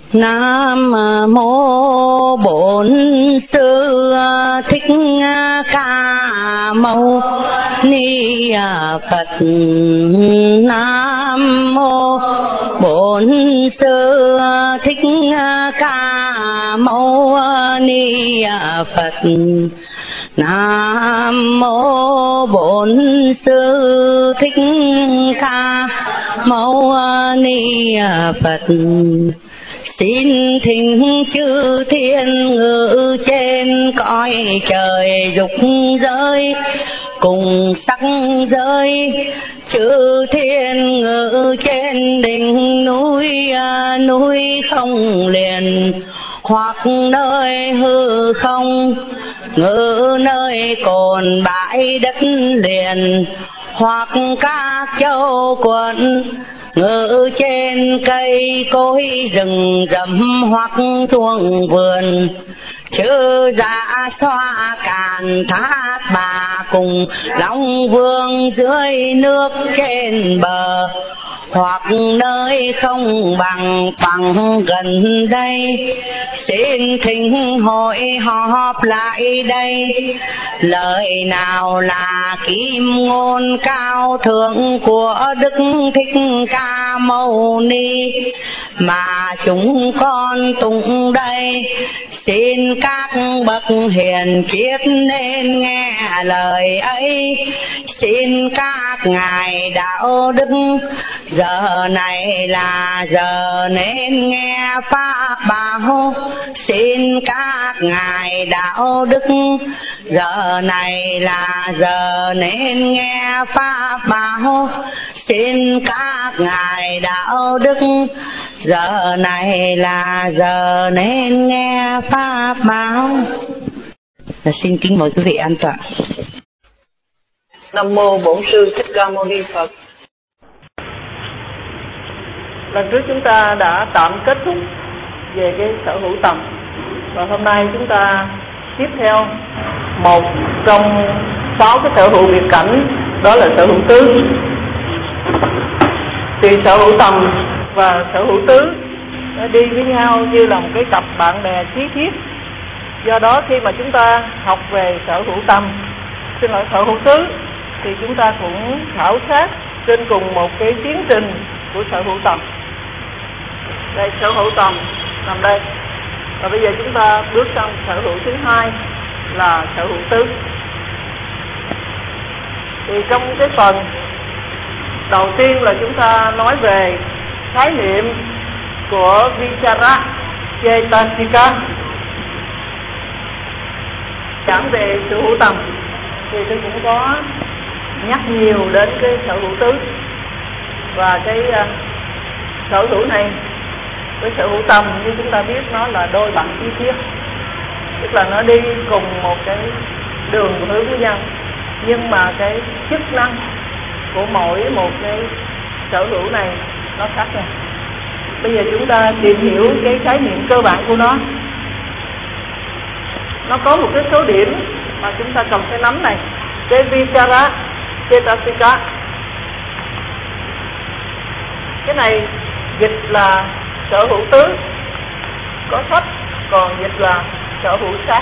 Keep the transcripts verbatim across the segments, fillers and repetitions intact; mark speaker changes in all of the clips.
Speaker 1: Nam mô Bổn Sư Thích Ca Mâu Ni Phật. Nam mô Bổn Sư Thích Ca Mâu Ni Phật. Nam mô Bổn Sư Thích Ca Mâu Ni Phật. Xin thỉnh chư thiên ngự trên cõi trời dục giới cùng sắc giới, chư thiên ngự trên đỉnh núi núi không liền, hoặc nơi hư không ngự nơi cồn bãi đất liền, hoặc các châu quận ngự trên cây cối rừng rậm, hoặc thuồng vườn chư dạ xoa càn thác bà cùng long vương dưới nước trên bờ, hoặc nơi không bằng phẳng gần đây. Xin thỉnh hội họp lại đây, lời nào là kim ngôn cao thượng của Đức Thích Ca Mâu Ni mà chúng con tụng đây. Xin các bậc hiền triết nên nghe lời ấy. Xin các ngài đạo đức giờ này là giờ nên nghe pháp bảo. Xin các ngài đạo đức giờ này là giờ nên nghe pháp bảo. Xin các ngài đạo đức giờ này là giờ nên nghe pháp bảo. Và xin kính mời quý vị an tọa.
Speaker 2: Nam mô Bổn Sư Thích Ca Mâu Ni Phật. Lần trước chúng ta đã tạm kết thúc về cái sở hữu tầm, và hôm nay chúng ta tiếp theo một trong sáu cái sở hữu biệt cảnh, đó là sở hữu tứ. Thì sở hữu tầm và sở hữu tứ nó đi với nhau như là một cái cặp bạn bè chí thiết. Do đó khi mà chúng ta học về sở hữu tầm, xin lỗi sở hữu tứ, thì chúng ta cũng khảo sát trên cùng một cái tiến trình của sở hữu tầm. Đây, sở hữu tầm nằm đây. Và bây giờ chúng ta bước sang sở hữu thứ hai là sở hữu tứ. Thì trong cái phần đầu tiên là chúng ta nói về khái niệm của Vichara Cetasika. Giảng về sở hữu tầm thì tôi cũng có nhắc nhiều đến cái sở hữu tứ. Và cái uh, sở hữu này, cái sở hữu tầm như chúng ta biết nó là đôi bằng chi tiết, tức là nó đi cùng một cái đường hướng với nhau, nhưng mà cái chức năng của mỗi một cái sở hữu này nó khác nhau. Bây giờ chúng ta tìm hiểu cái khái niệm cơ bản của nó. Nó có một cái số điểm mà chúng ta cần phải nắm này. Cái Vichara Cetasika, cái này dịch là sở hữu tứ, có sách còn dịch là sở hữu sát.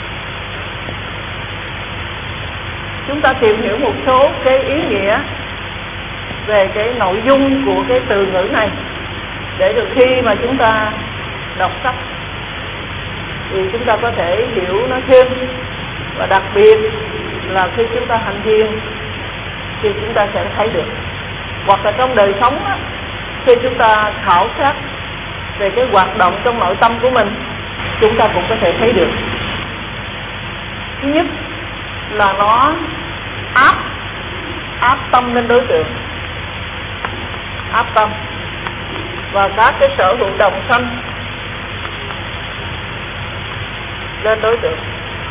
Speaker 2: Chúng ta tìm hiểu một số cái ý nghĩa về cái nội dung của cái từ ngữ này, để được khi mà chúng ta đọc sách thì chúng ta có thể hiểu nó thêm. Và đặc biệt là khi chúng ta hành thiền thì chúng ta sẽ thấy được. Hoặc là trong đời sống á, khi chúng ta khảo sát về cái hoạt động trong nội tâm của mình, chúng ta cũng có thể thấy được. Thứ nhất là nó áp áp tâm lên đối tượng, áp tâm và các cái sở hữu đồng sanh lên đối tượng.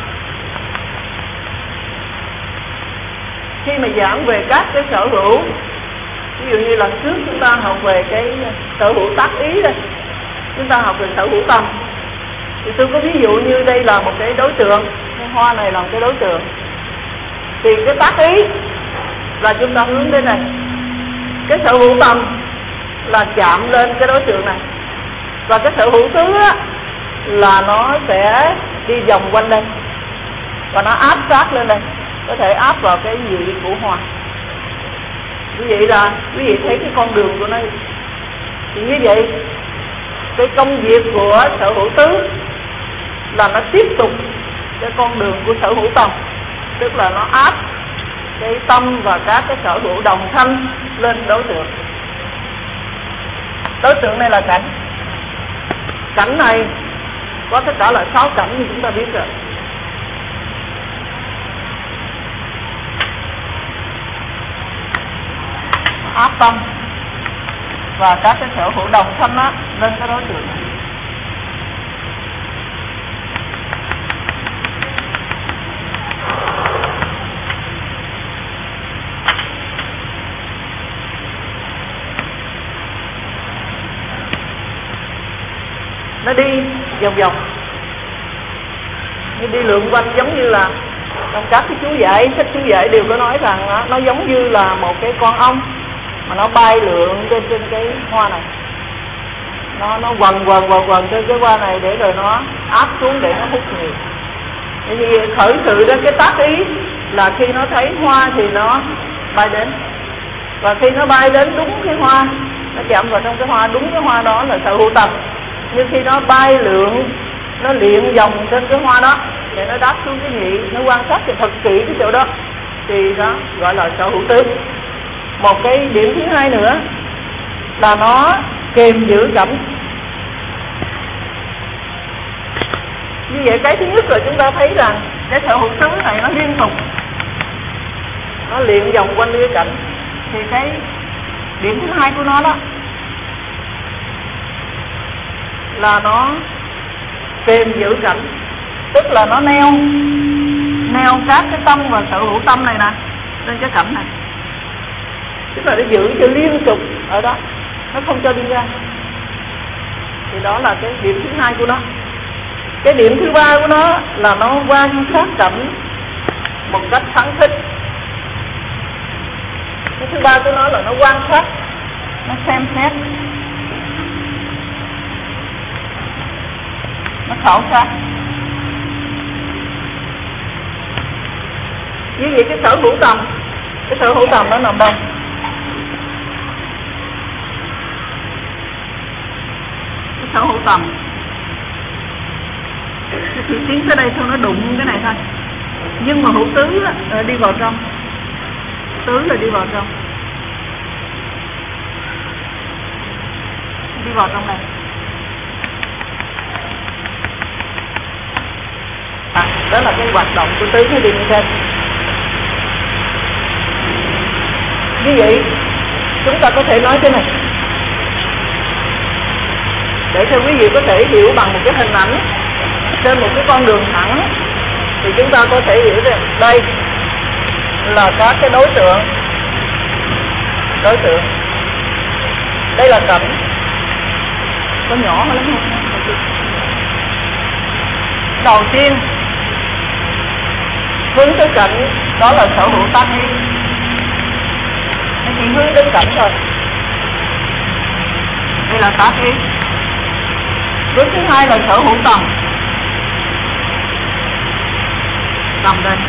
Speaker 2: Khi mà giảng về các cái sở hữu, ví dụ như lần trước chúng ta học về cái sở hữu tác ý đây, chúng ta học về sở hữu tâm, thì tôi có ví dụ như đây là một cái đối tượng, cái hoa này là một cái đối tượng, thì cái tác ý là chúng ta hướng đến này, cái sở hữu tâm là chạm lên cái đối tượng này, Và cái sở hữu tứ á, là nó sẽ đi vòng quanh đây và nó áp sát lên đây, có thể áp vào cái nhị của hoa. Quý vị là quý vị thấy cái con đường của nó. Thì như vậy cái công việc của sở hữu tứ là nó tiếp tục cái con đường của sở hữu tâm, tức là nó áp cái tâm và các cái sở hữu đồng thanh lên đối tượng. Đối tượng này là cảnh. Cảnh này có tất cả là sáu cảnh như chúng ta biết rồi. Áp tâm và các cái sở hữu đồng thanh á lên cái đối tượng này. Nó đi vòng vòng, như đi lượn quanh, giống như là trong các cái chú giải, sách chú giải đều có nói rằng đó, nó giống như là một cái con ong mà nó bay lượn trên trên cái hoa này, nó nó quần quần quần quần trên cái hoa này để rồi nó áp xuống để nó hút nhiều. Bởi vì khởi sự đến cái tác ý là khi nó thấy hoa thì nó bay đến, và khi nó bay đến đúng cái hoa, nó chạm vào trong cái hoa, đúng cái hoa đó là sở hữu tâm. Nhưng khi nó bay lượn, nó luyện vòng trên cái hoa đó để nó đáp xuống cái nhị, nó quan sát cho thật kỹ cái chỗ đó thì đó gọi là sở hữu tứ. Một cái điểm thứ hai nữa là nó kềm giữ cảnh. Như vậy cái thứ nhất là chúng ta thấy rằng cái sở hữu tứ này nó liên tục, nó luyện vòng quanh cái cảnh. Thì cái điểm thứ hai của nó đó là nó kềm giữ cảnh, tức là nó neo neo các cái tâm và sở hữu tâm này nè lên cái cảnh này, tức là nó giữ cho liên tục ở đó, nó không cho đi ra. Thì đó là cái điểm thứ hai của nó. Cái điểm thứ ba của nó là nó quan sát cảnh một cách phán thích. Cái thứ ba của nó là nó quan sát, nó xem xét, nó khảo sát. Như vậy cái sở hữu tầm, cái sở hữu tầm nó nằm đâu? Cái sở hữu tầm cái chữ tiến tới đây thôi, nó đụng cái này thôi. Nhưng mà hữu tứ là đi vào trong, tứ là đi vào trong, đi vào trong này. À, đó là cái hoạt động của tứ nó đi như thế. Như vậy chúng ta có thể nói thế này để cho quý vị có thể hiểu bằng một cái hình ảnh trên một cái con đường thẳng. Thì chúng ta có thể hiểu rằng đây là các cái đối tượng, đối tượng đây là cảnh. Có nhỏ lắm không? Đầu tiên hướng tới cảnh đó là sở hữu tác ý, nó chỉ hướng đến cảnh thôi. Đây là tác ý. Hướng thứ hai là sở hữu tầm, tầm đây.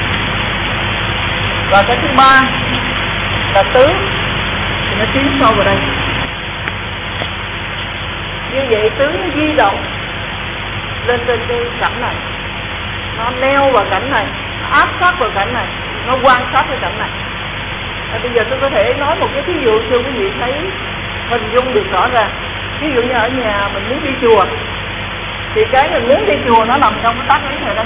Speaker 2: Và cái thứ ba là tứ, thì nó tiến sâu vào đây. Như vậy tứ nó di động lên trên cái cảnh này, nó neo vào cảnh này, nó áp sát vào cảnh này, nó quan sát cái cảnh này. À, bây giờ tôi có thể nói một cái ví dụ cho quý vị thấy hình dung được rõ ràng. Ví dụ như ở nhà mình muốn đi chùa, thì cái mình muốn đi chùa nó nằm trong cái tác ý này đây.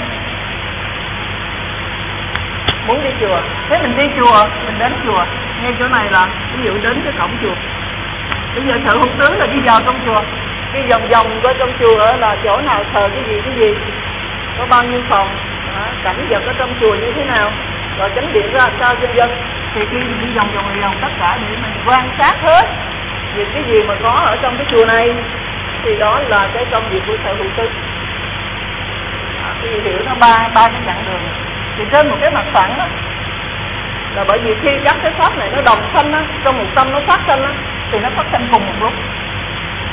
Speaker 2: Muốn đi chùa, thế mình đi chùa, mình đến chùa, ngay chỗ này là ví dụ đến cái cổng chùa. Bây giờ sở hữu tứ là đi vào trong chùa, đi vòng vòng coi trong chùa là chỗ nào thờ cái gì cái gì, có bao nhiêu phòng, đó, cảnh vật ở trong chùa như thế nào, rồi chánh điện ra sao vân vân. Thì khi mình đi vòng vòng vòng tất cả để mình quan sát hết những cái gì mà có ở trong cái chùa này, thì đó là cái công việc của sở hữu tứ. Thì hiểu nó ba ba cái chặng đường. Thì trên một cái mặt phẳng đó là bởi vì khi các cái pháp này nó đồng thanh á, trong một tâm nó phát sinh á, thì nó phát sinh cùng một lúc.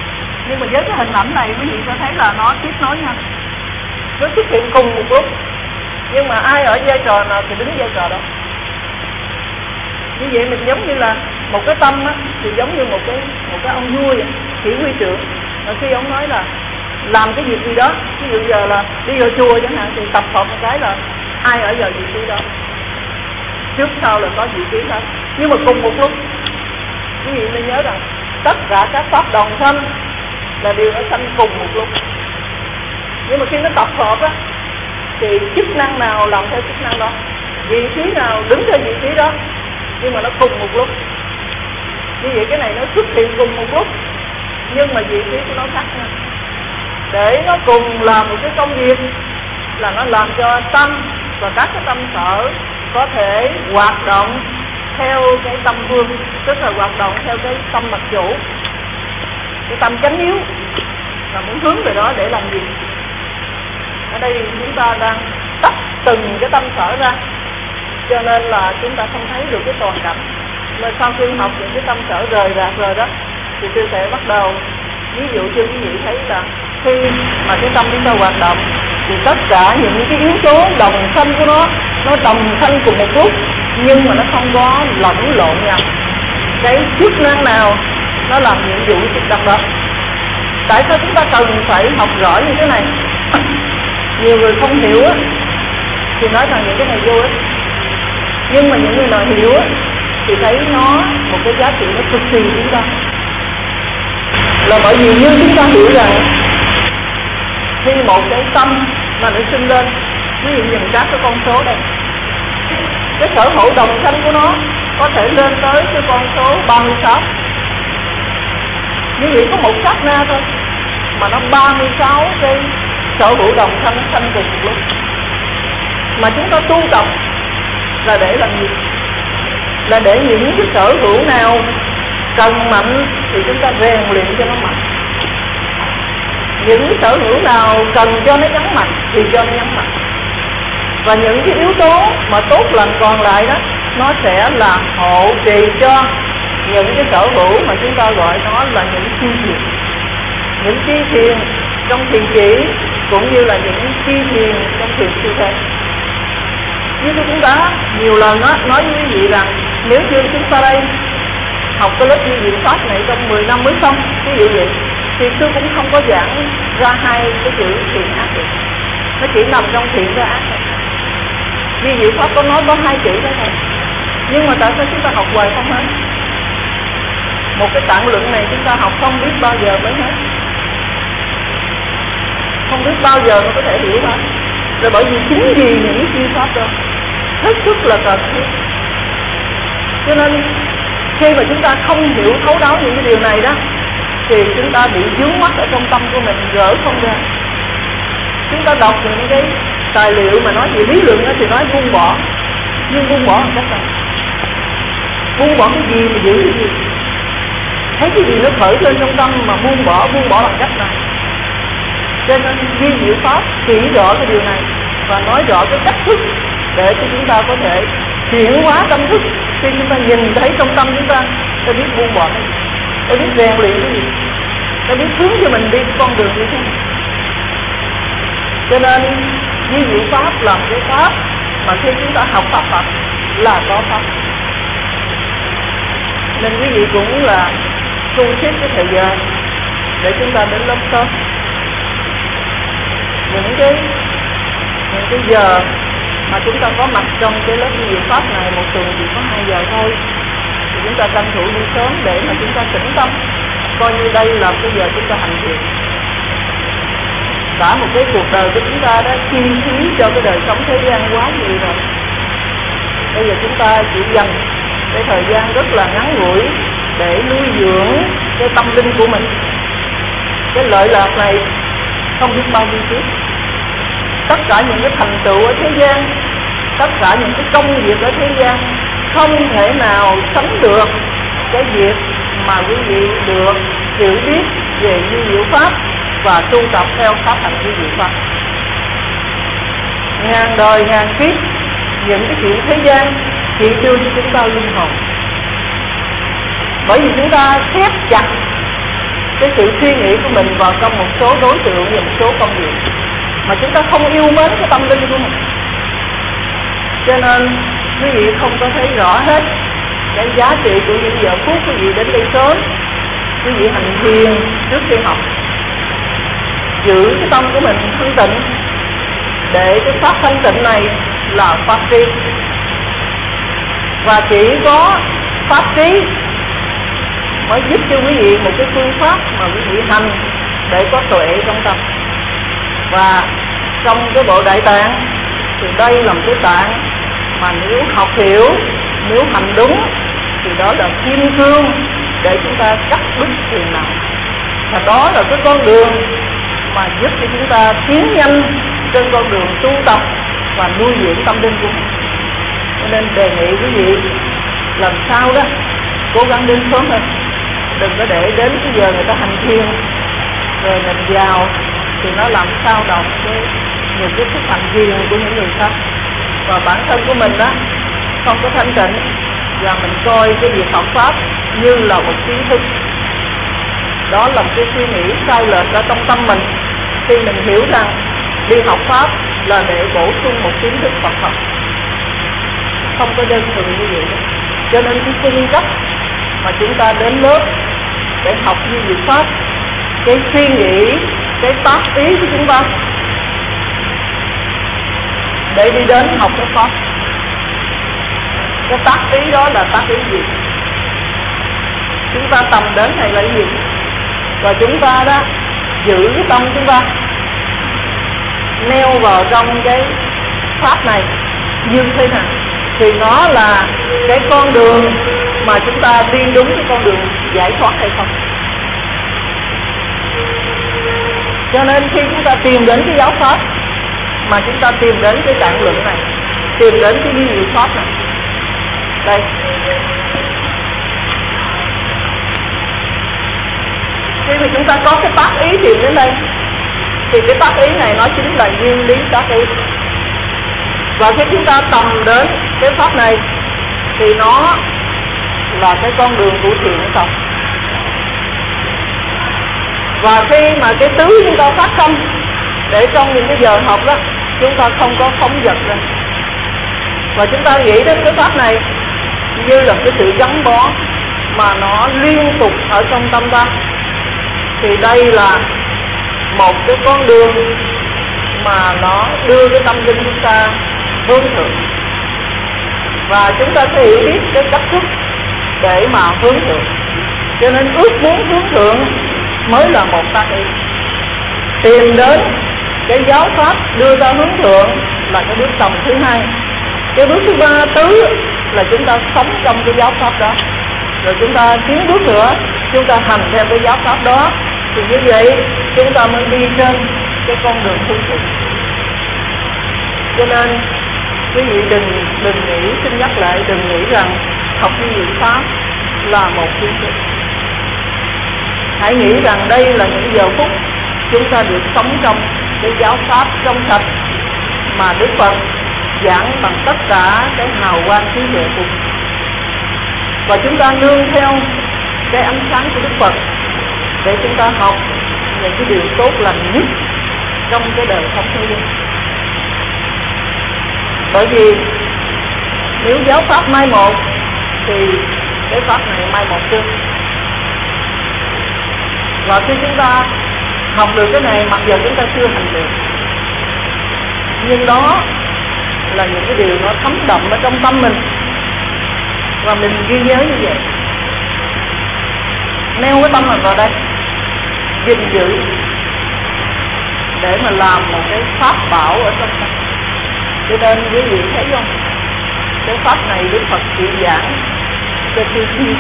Speaker 2: Nhưng mà với cái hình ảnh này quý vị có thấy là nó tiếp nối nhau, nó xuất hiện cùng một lúc, nhưng mà ai ở vai trò nào thì đứng vai trò đó. Như vậy mình giống như là một cái tâm á, thì giống như một cái một cái ông vua vậy, chỉ huy trưởng. Và khi ông nói là làm cái việc gì đó, ví dụ giờ là đi vào chùa chẳng hạn, thì tập hợp một cái là ai ở giờ vị trí đó, trước sau là có vị trí đó. Nhưng mà cùng một lúc, quý vị nên nhớ rằng tất cả các pháp đồng sanh là đều nó sanh cùng một lúc. Nhưng mà khi nó tập hợp á, thì chức năng nào làm theo chức năng đó, vị trí nào đứng theo vị trí đó, nhưng mà nó cùng một lúc. Như vậy cái này nó xuất hiện cùng một lúc, nhưng mà vị trí của nó khác nhau, để nó cùng làm một cái công việc là nó làm cho tâm và các cái tâm sở có thể hoạt động theo cái tâm vương, tức là hoạt động theo cái tâm mật chủ, cái tâm chánh yếu, là muốn hướng về đó để làm gì. Ở đây chúng ta đang tách từng cái tâm sở ra, cho nên là chúng ta không thấy được cái toàn cảnh. Mà sau khi học những cái tâm sở rời rạc rồi đó, thì tôi sẽ bắt đầu ví dụ cho quý vị thấy là khi mà cái tâm chúng ta hoạt động thì tất cả những cái yếu tố đồng sanh của nó nó đồng sanh cùng một lúc, nhưng mà nó không có lẫn lộn nhau. Cái chức năng nào nó làm nhiệm vụ chức năng đó. Tại sao chúng ta cần phải học rõ như thế này? Nhiều người không hiểu á thì nói rằng những cái này vô ích, nhưng mà những người nào hiểu á thì thấy nó một cái giá trị nó cực kỳ chúng ta. Là bởi vì như chúng ta hiểu rằng khi một cái tâm mà nó sinh lên, ví dụ nhìn các cái con số đây, cái sở hữu đồng sanh của nó có thể lên tới cái con số ba mươi sáu. Như vậy có một sát na thôi mà nó ba mươi sáu cái sở hữu đồng sanh sanh cùng một lúc. Mà chúng ta tu tập là để làm gì? Là để những cái sở hữu nào cần mạnh thì chúng ta rèn luyện cho nó mạnh. Những cái sở hữu nào cần cho nó nhấn mạnh thì cho nó nhấn mạnh. Và những cái yếu tố mà tốt lành còn lại đó, nó sẽ là hộ trì cho những cái sở hữu mà chúng ta gọi nó là những chi thiền. Những chi thiền trong thiền chỉ cũng như là những chi thiền trong thiền siêu thế. Như tôi cũng đã nhiều lần đó, nói với quý vị rằng nếu như chúng ta đây học cái lớp như diệu pháp này trong mười năm mới xong, ví dụ vậy, thì tôi cũng không có giảng ra hai cái chữ thiện ác được. Nó chỉ nằm trong thiện và ác thôi. Như diệu pháp có nói có hai chữ đó thôi. Nhưng mà tại sao chúng ta học hoài không hết? Một cái tạng luận này chúng ta học không biết bao giờ mới hết, không biết bao giờ mới có thể hiểu hết. Rồi bởi vì chính vì những cái phương pháp đó hết sức là cần thiết, cho nên khi mà chúng ta không hiểu thấu đáo những cái điều này đó thì chúng ta bị vướng mắc ở trong tâm của mình, gỡ không ra. Chúng ta đọc những cái tài liệu mà nói về lý luận đó thì nói buông bỏ, nhưng buông bỏ bằng cách nào? Buông bỏ cái gì mà giữ cái gì? Thấy cái gì nó khởi lên trong tâm mà buông bỏ, buông bỏ bằng cách nào? Cho nên Di Diệu Pháp chỉ rõ cái điều này và nói rõ cái cách thức để cho chúng ta có thể chuyển hóa tâm thức. Khi chúng ta nhìn thấy trong tâm chúng ta, ta biết buông bỏ cái gì, ta biết rèn luyện cái gì, ta biết hướng cho mình đi con đường như thế nào. Cho nên Di Diệu Pháp là một cái pháp mà khi chúng ta học Pháp Phật là có pháp. Nên quý vị cũng là thu xếp cái thời gian để chúng ta đến lớp sớm. Những cái những cái giờ mà chúng ta có mặt trong cái lớp Di Diệu Pháp này, một tuần chỉ có hai giờ thôi, thì chúng ta tranh thủ đi sớm để mà chúng ta tĩnh tâm, coi như đây là cái giờ chúng ta hành thiền. Cả một cái cuộc đời của chúng ta đã chi phí cho cái đời sống thế gian quá nhiều rồi. Bây giờ chúng ta chỉ dành cái thời gian rất là ngắn ngủi để nuôi dưỡng cái tâm linh của mình. Cái lợi lạc này không biết bao nhiêu trước. Tất cả những cái thành tựu ở thế gian, tất cả những cái công việc ở thế gian không thể nào sánh được cái việc mà quý vị được hiểu biết về Di Diệu Pháp và tu tập theo pháp hành Di Diệu Pháp. Ngàn đời ngàn kiếp những cái chuyện thế gian chỉ đưa cho chúng ta linh hồn. Bởi vì chúng ta khép chặt cái sự suy nghĩ của mình vào trong một số đối tượng và một số công việc, mà chúng ta không yêu mến cái tâm linh của mình. Cho nên quý vị không có thấy rõ hết cái giá trị của những giờ phút quý vị đến đây sớm, quý vị hành thiền trước khi học, giữ cái tâm của mình thanh tịnh, để cái pháp thanh tịnh này là pháp trí. Và chỉ có pháp trí mới giúp cho quý vị một cái phương pháp mà quý vị hành để có tuệ trong tâm. Và trong cái bộ Đại Tạng thì đây là một cái tạng mà nếu học hiểu, nếu hành đúng thì đó là kim cương để chúng ta cắt đứt phiền não. Và đó là cái con đường mà giúp cho chúng ta tiến nhanh trên con đường tu tập và nuôi dưỡng tâm linh của mình. Cho nên đề nghị quý vị lần sau đó cố gắng đến sớm hơn, đừng có để đến cái giờ người ta hành thiền rồi mình vào thì nó làm sao động cái những cái thức hành thiền của những người khác, và bản thân của mình đó không có thanh tịnh, và mình coi cái việc học pháp như là một kiến thức. Đó là một cái suy nghĩ sai lệch ở trong tâm mình, khi mình hiểu rằng đi học pháp là để bổ sung một kiến thức Phật học, không có đơn thuần như vậy. Cho nên cái cung cấp mà chúng ta đến lớp để học như việc pháp, cái suy nghĩ, cái tác ý của chúng ta để đi đến học cái pháp. Cái tác ý đó là tác ý gì? Chúng ta tầm đến này là gì? Và chúng ta đó giữ cái tâm chúng ta neo vào trong cái pháp này như thế nào thì nó là cái con đường mà chúng ta đi đúng cái con đường giải thoát hay không. Cho nên khi chúng ta tìm đến cái giáo pháp, mà chúng ta tìm đến cái tạng luận này, tìm đến cái ghi hiệu pháp này, đây khi mà chúng ta có cái tác ý tìm đến đây thì cái tác ý này nó chính là nguyên lý tác ý. Và khi chúng ta tầm đến cái pháp này thì nó là cái con đường của thiện hay không. Và khi mà cái tứ chúng ta phát tâm để trong những cái giờ học đó chúng ta không có phóng dật ra, và chúng ta nghĩ đến cái pháp này như là cái sự gắn bó mà nó liên tục ở trong tâm ta, thì đây là một cái con đường mà nó đưa cái tâm linh chúng ta hướng thượng. Và chúng ta phải hiểu biết cái cách thức để mà hướng thượng. Cho nên ước muốn hướng thượng mới là một tác ý. Tìm đến cái giáo pháp đưa ra hướng thượng là cái bước tầm thứ hai. Cái bước thứ ba tứ là chúng ta sống trong cái giáo pháp đó, rồi chúng ta tiến bước nữa, chúng ta hành theo cái giáo pháp đó, thì như vậy chúng ta mới đi trên cái con đường hướng thượng. Cho nên quý vị đừng đừng nghĩ, xin nhắc lại, đừng nghĩ rằng học như việc pháp là một kiến thức. Hãy nghĩ rằng đây là những giờ phút chúng ta được sống trong cái giáo pháp trong sạch mà Đức Phật giảng bằng tất cả cái hào quang trí tuệ của mình. Và chúng ta nương theo cái ánh sáng của Đức Phật để chúng ta học những cái điều tốt lành nhất trong cái đời sống thế gian. Bởi vì nếu giáo pháp mai một thì cái pháp này mai một trước. Và khi chúng ta học được cái này, mặc dù chúng ta chưa hành được, nhưng đó là những cái điều nó thấm đậm ở trong tâm mình, và mình ghi nhớ như vậy, neo cái tâm mình vào đây, gìn giữ để mà làm một cái pháp bảo ở trong tâm. Cho nên quý vị thấy không, cái pháp này Đức Phật chỉ giảng cho chư thiên.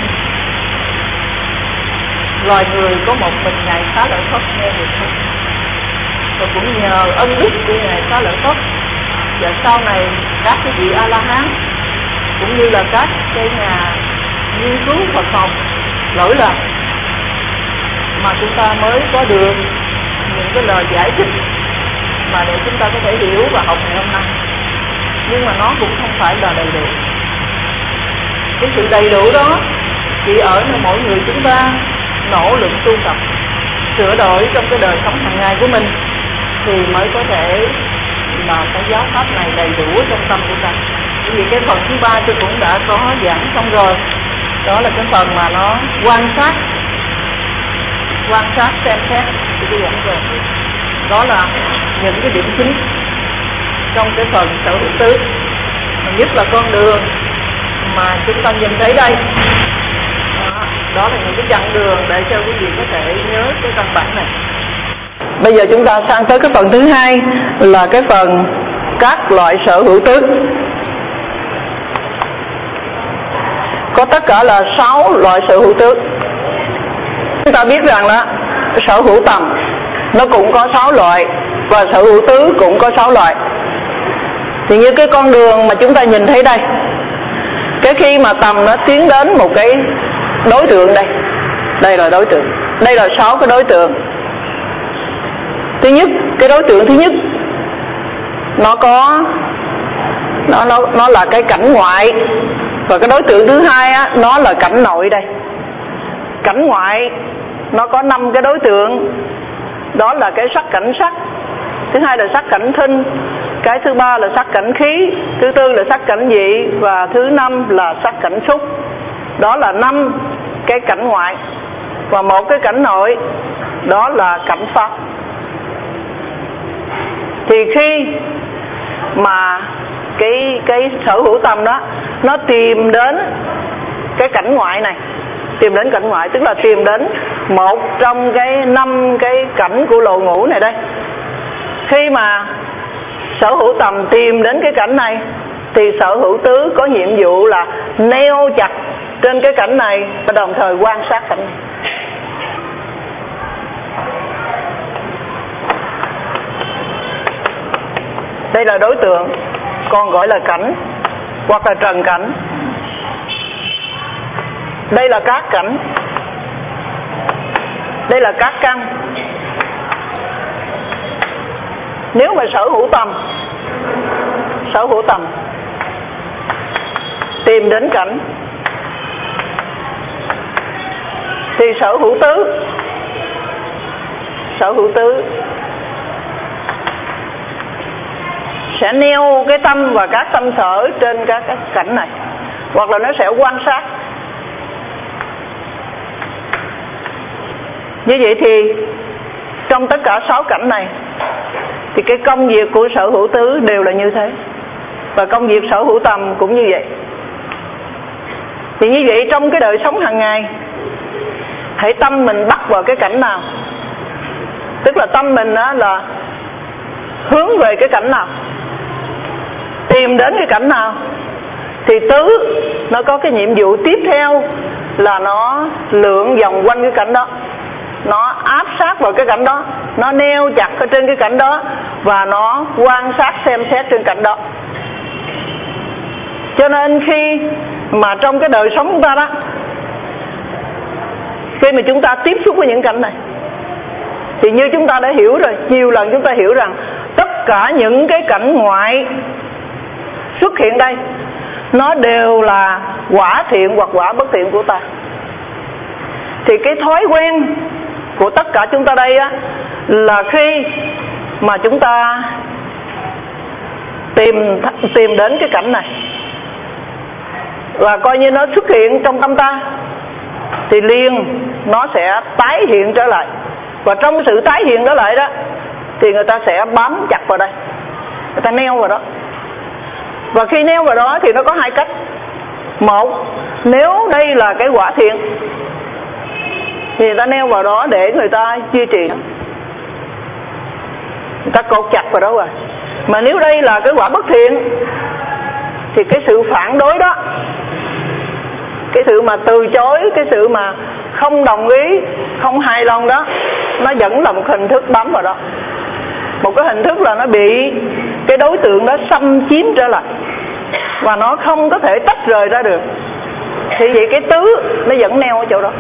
Speaker 2: Loài người có một mình Ngài Xá Lợi Phất nghe được không? Và cũng nhờ ân đức của Ngài Xá Lợi Phất, và sau này các cái vị A La Hán cũng như là các cái nhà nghiên cứu Phật học lỗi lầm, mà chúng ta mới có được những cái lời giải thích mà để chúng ta có thể hiểu và học ngày hôm nay. Nhưng mà nó cũng không phải là đầy đủ. Cái sự đầy đủ đó chỉ ở nơi mỗi người chúng ta nỗ lực tu tập sửa đổi trong cái đời sống hàng ngày của mình thì mới có thể là cái giáo pháp này đầy đủ trong tâm của ta. Bởi vì cái phần thứ ba tôi cũng đã có giảng xong rồi, đó là cái phần mà nó quan sát quan sát xem xét thì tôi giảng rồi. Đó là những cái điểm chính trong cái phần sở hữu tứ, nhất là con đường mà chúng ta nhìn thấy đây. Đó, đó là những cái chặng đường để cho quý vị có thể nhớ cái căn bản này. Bây giờ chúng ta sang tới cái phần thứ hai là cái phần các loại sở hữu tứ. Có tất cả là sáu loại sở hữu tứ. Chúng ta biết rằng đó, sở hữu tầm nó cũng có sáu loại và sở hữu tứ cũng có sáu loại. Thì như cái con đường mà chúng ta nhìn thấy đây, cái khi mà tầm nó tiến đến một cái đối tượng đây, đây là đối tượng, đây là sáu cái đối tượng. Thứ nhất, cái đối tượng thứ nhất nó có nó nó nó là cái cảnh ngoại, và cái đối tượng thứ hai á nó là cảnh nội đây. Cảnh ngoại nó có năm cái đối tượng, đó là cái sắc cảnh sắc, thứ hai là sắc cảnh thinh, cái thứ ba là sắc cảnh khí, thứ tư là sắc cảnh vị, và thứ năm là sắc cảnh xúc. Đó là năm cái cảnh ngoại, và một cái cảnh nội, đó là cảnh pháp. Thì khi mà cái cái sở hữu tâm đó nó tìm đến cái cảnh ngoại này, tìm đến cảnh ngoại tức là tìm đến một trong cái năm cái cảnh của lộ ngũ này đây. Khi mà sở hữu tầm tìm đến cái cảnh này thì sở hữu tứ có nhiệm vụ là neo chặt trên cái cảnh này và đồng thời quan sát cảnh này. Đây là đối tượng, còn gọi là cảnh hoặc là trần cảnh. Đây là các cảnh, đây là các căn. Nếu mà sở hữu tầm sở hữu tầm tìm đến cảnh thì sở hữu tứ sở hữu tứ sẽ neo cái tâm và các tâm sở trên các cái cảnh này, hoặc là nó sẽ quan sát. Như vậy thì trong tất cả sáu cảnh này thì cái công việc của sở hữu tứ đều là như thế, và công việc sở hữu tầm cũng như vậy. Thì như vậy trong cái đời sống hàng ngày, hãy tâm mình bắt vào cái cảnh nào, tức là tâm mình đó là hướng về cái cảnh nào, tìm đến cái cảnh nào, thì tứ nó có cái nhiệm vụ tiếp theo là nó lượn vòng quanh cái cảnh đó, nó áp sát vào cái cảnh đó, nó neo chặt ở trên cái cảnh đó, và nó quan sát xem xét trên cảnh đó. Cho nên khi mà trong cái đời sống của ta đó, khi mà chúng ta tiếp xúc với những cảnh này, thì như chúng ta đã hiểu rồi, nhiều lần chúng ta hiểu rằng tất cả những cái cảnh ngoại xuất hiện đây nó đều là quả thiện hoặc quả bất thiện của ta. Thì cái thói quen của tất cả chúng ta đây á, là khi mà chúng ta tìm tìm đến cái cảnh này và coi như nó xuất hiện trong tâm ta, thì liền nó sẽ tái hiện trở lại. Và trong sự tái hiện trở lại đó thì người ta sẽ bám chặt vào đây, người ta neo vào đó. Và khi neo vào đó thì nó có hai cách. Một, nếu đây là cái quả thiện thì người ta neo vào đó để người ta duy trì nó, người ta cột chặt vào đó rồi. Mà nếu đây là cái quả bất thiện thì cái sự phản đối đó, cái sự mà từ chối, cái sự mà không đồng ý, không hài lòng đó, nó vẫn là một hình thức bám vào đó. Một cái hình thức là nó bị cái đối tượng đó xâm chiếm trở lại, và nó không có thể tách rời ra được. Thì vậy cái tứ nó vẫn neo ở chỗ đó.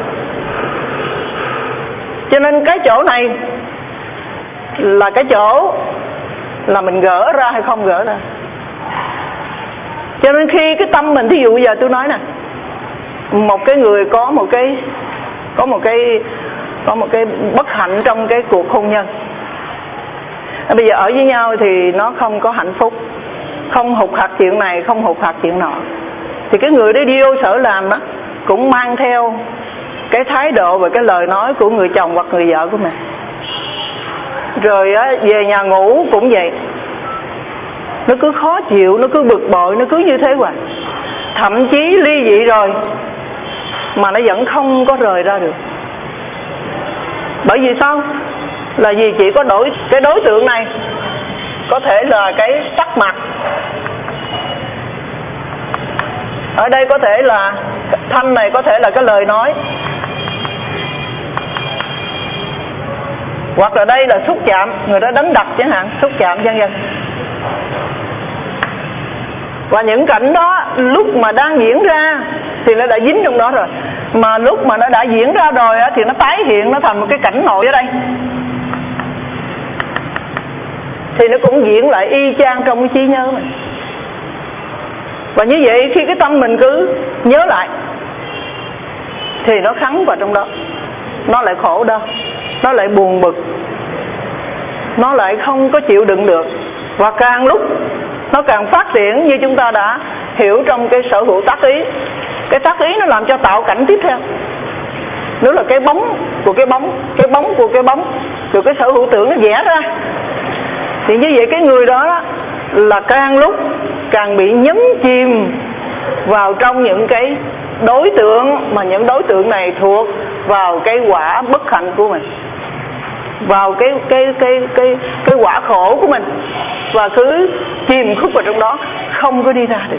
Speaker 2: Cho nên cái chỗ này là cái chỗ là mình gỡ ra hay không gỡ ra. Cho nên khi cái tâm mình, thí dụ giờ tôi nói nè, một cái người có một cái có một cái có một cái bất hạnh trong cái cuộc hôn nhân. Bây giờ ở với nhau thì nó không có hạnh phúc, không hụt hạt chuyện này, không hụt hạt chuyện nọ, thì cái người đó đi vô sở làm á cũng mang theo cái thái độ và cái lời nói của người chồng hoặc người vợ của mình. Rồi á, về nhà ngủ cũng vậy, nó cứ khó chịu, nó cứ bực bội, nó cứ như thế hoài. Thậm chí ly dị rồi mà nó vẫn không có rời ra được. Bởi vì sao? Là vì chỉ có đổi cái đối tượng này, có thể là cái sắc mặt, ở đây có thể là thanh này, có thể là cái lời nói, hoặc là đây là xúc chạm, người đó đánh đập chẳng hạn, xúc chạm vân vân. Và những cảnh đó lúc mà đang diễn ra thì nó đã dính trong đó rồi, mà lúc mà nó đã diễn ra rồi thì nó tái hiện, nó thành một cái cảnh ngộ ở đây, thì nó cũng diễn lại y chang trong cái trí nhớ mình. Và như vậy khi cái tâm mình cứ nhớ lại thì nó khắng vào trong đó, nó lại khổ đau, nó lại buồn bực, nó lại không có chịu đựng được. Và càng lúc nó càng phát triển, như chúng ta đã hiểu trong cái sở hữu tác ý. Cái tác ý nó làm cho tạo cảnh tiếp theo, nó là cái bóng của cái bóng, cái bóng của cái bóng, rồi cái sở hữu tưởng nó vẽ ra. Thì như vậy cái người đó, đó là càng lúc càng bị nhấn chìm vào trong những cái đối tượng, mà những đối tượng này thuộc vào cái quả bất hạnh của mình, vào cái cái cái cái cái quả khổ của mình, và cứ chìm khúc vào trong đó, không có đi ra được.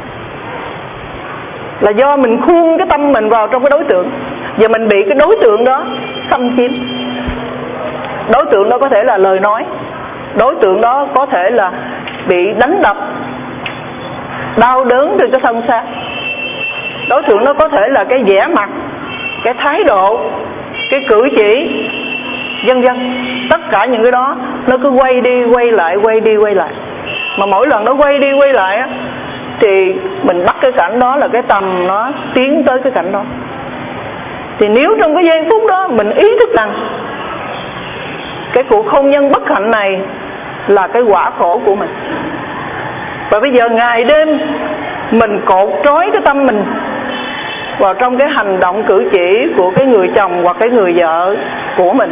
Speaker 2: Là do mình khuôn cái tâm mình vào trong cái đối tượng, và mình bị cái đối tượng đó xâm chiếm. Đối tượng đó có thể là lời nói, đối tượng đó có thể là bị đánh đập, đau đớn trên cái thân xác, đối tượng đó có thể là cái vẻ mặt, cái thái độ, cái cử chỉ, vân vân. Tất cả những cái đó nó cứ quay đi quay lại, quay đi quay lại, mà mỗi lần nó quay đi quay lại á, thì mình bắt cái cảnh đó là cái tầm nó tiến tới cái cảnh đó. Thì nếu trong cái giây phút đó mình ý thức rằng cái cuộc hôn nhân bất hạnh này là cái quả khổ của mình, và bây giờ ngày đêm mình cột trói cái tâm mình vào trong cái hành động cử chỉ của cái người chồng hoặc cái người vợ của mình,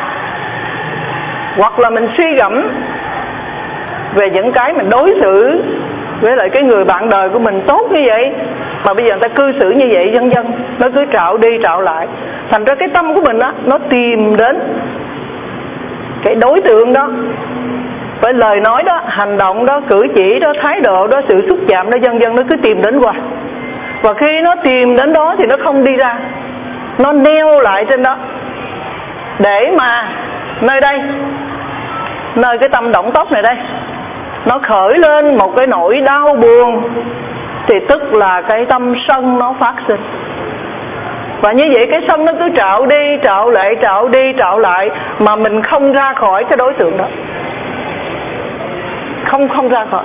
Speaker 2: hoặc là mình suy gẫm về những cái mình đối xử với lại cái người bạn đời của mình tốt như vậy, mà bây giờ người ta cư xử như vậy vân vân, nó cứ trạo đi trạo lại, thành ra cái tâm của mình á, nó tìm đến cái đối tượng đó, với lời nói đó, hành động đó, cử chỉ đó, thái độ đó, sự xúc chạm đó, vân vân, nó cứ tìm đến hoài. Và khi nó tìm đến đó thì nó không đi ra, nó neo lại trên đó, để mà nơi đây, nơi cái tâm động tốc này đây, nó khởi lên một cái nỗi đau buồn, thì tức là cái tâm sân nó phát sinh. Và như vậy cái sân nó cứ trạo đi trạo lại, trạo đi trạo lại, mà mình không ra khỏi cái đối tượng đó, không không ra khỏi.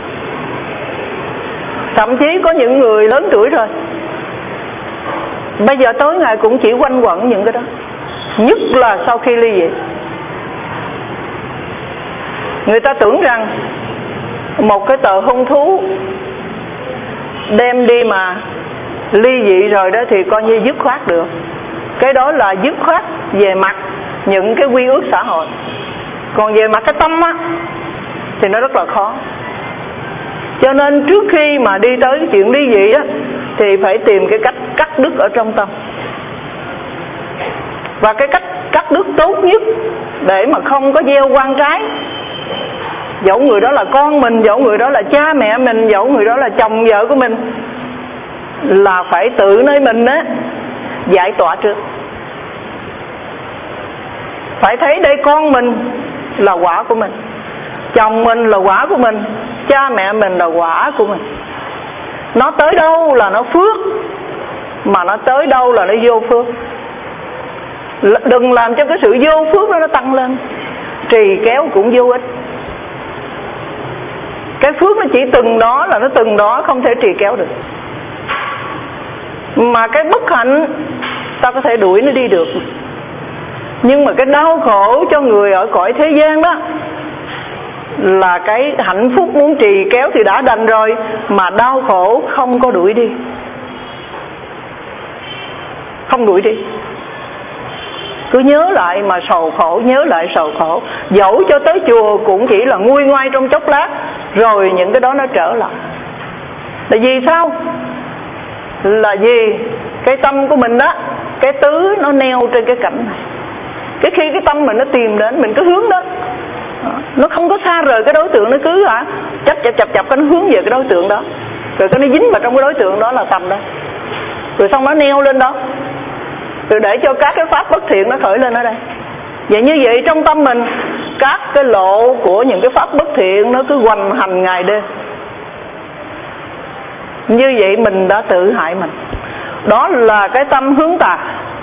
Speaker 2: Thậm chí có những người lớn tuổi rồi, bây giờ tối ngày cũng chỉ quanh quẩn những cái đó, nhất là sau khi ly dị. Người ta tưởng rằng một cái tờ hôn thú đem đi mà ly dị rồi đó thì coi như dứt khoát được. Cái đó là dứt khoát về mặt những cái quy ước xã hội, còn về mặt cái tâm á thì nó rất là khó. Cho nên trước khi mà đi tới cái chuyện ly dị á, thì phải tìm cái cách cắt đứt ở trong tâm. Và cái cách cắt đứt tốt nhất để mà không có gieo quan trái, dẫu người đó là con mình, dẫu người đó là cha mẹ mình, dẫu người đó là chồng vợ của mình, là phải tự nơi mình á giải tỏa trước. Phải thấy đây con mình là quả của mình, chồng mình là quả của mình, cha mẹ mình là quả của mình. Nó tới đâu là nó phước, mà nó tới đâu là nó vô phước. Đừng làm cho cái sự vô phước đó nó tăng lên, trì kéo cũng vô ích. Cái phước nó chỉ từng đó là nó từng đó, không thể trì kéo được. Mà cái bất hạnh ta có thể đuổi nó đi được. Nhưng mà cái đau khổ cho người ở cõi thế gian đó là cái hạnh phúc muốn trì kéo thì đã đành rồi, mà đau khổ không có đuổi đi, không đuổi đi, cứ nhớ lại mà sầu khổ, nhớ lại sầu khổ. Dẫu cho tới chùa cũng chỉ là nguôi ngoai trong chốc lát, rồi những cái đó nó trở lại. Là vì sao? Là vì cái tâm của mình đó, cái tứ nó neo trên cái cảnh này. Cái khi cái tâm mình nó tìm đến, mình cứ hướng đó, nó không có xa rời cái đối tượng, nó cứ hả chập chập chập chập cái nó hướng về cái đối tượng đó, rồi cái nó dính vào trong cái đối tượng đó là tâm đó, rồi xong nó neo lên đó, rồi để cho các cái pháp bất thiện nó khởi lên ở đây. Vậy như vậy trong tâm mình, các cái lộ của những cái pháp bất thiện nó cứ hoành hành ngày đêm. Như vậy mình đã tự hại mình. Đó là cái tâm hướng tà.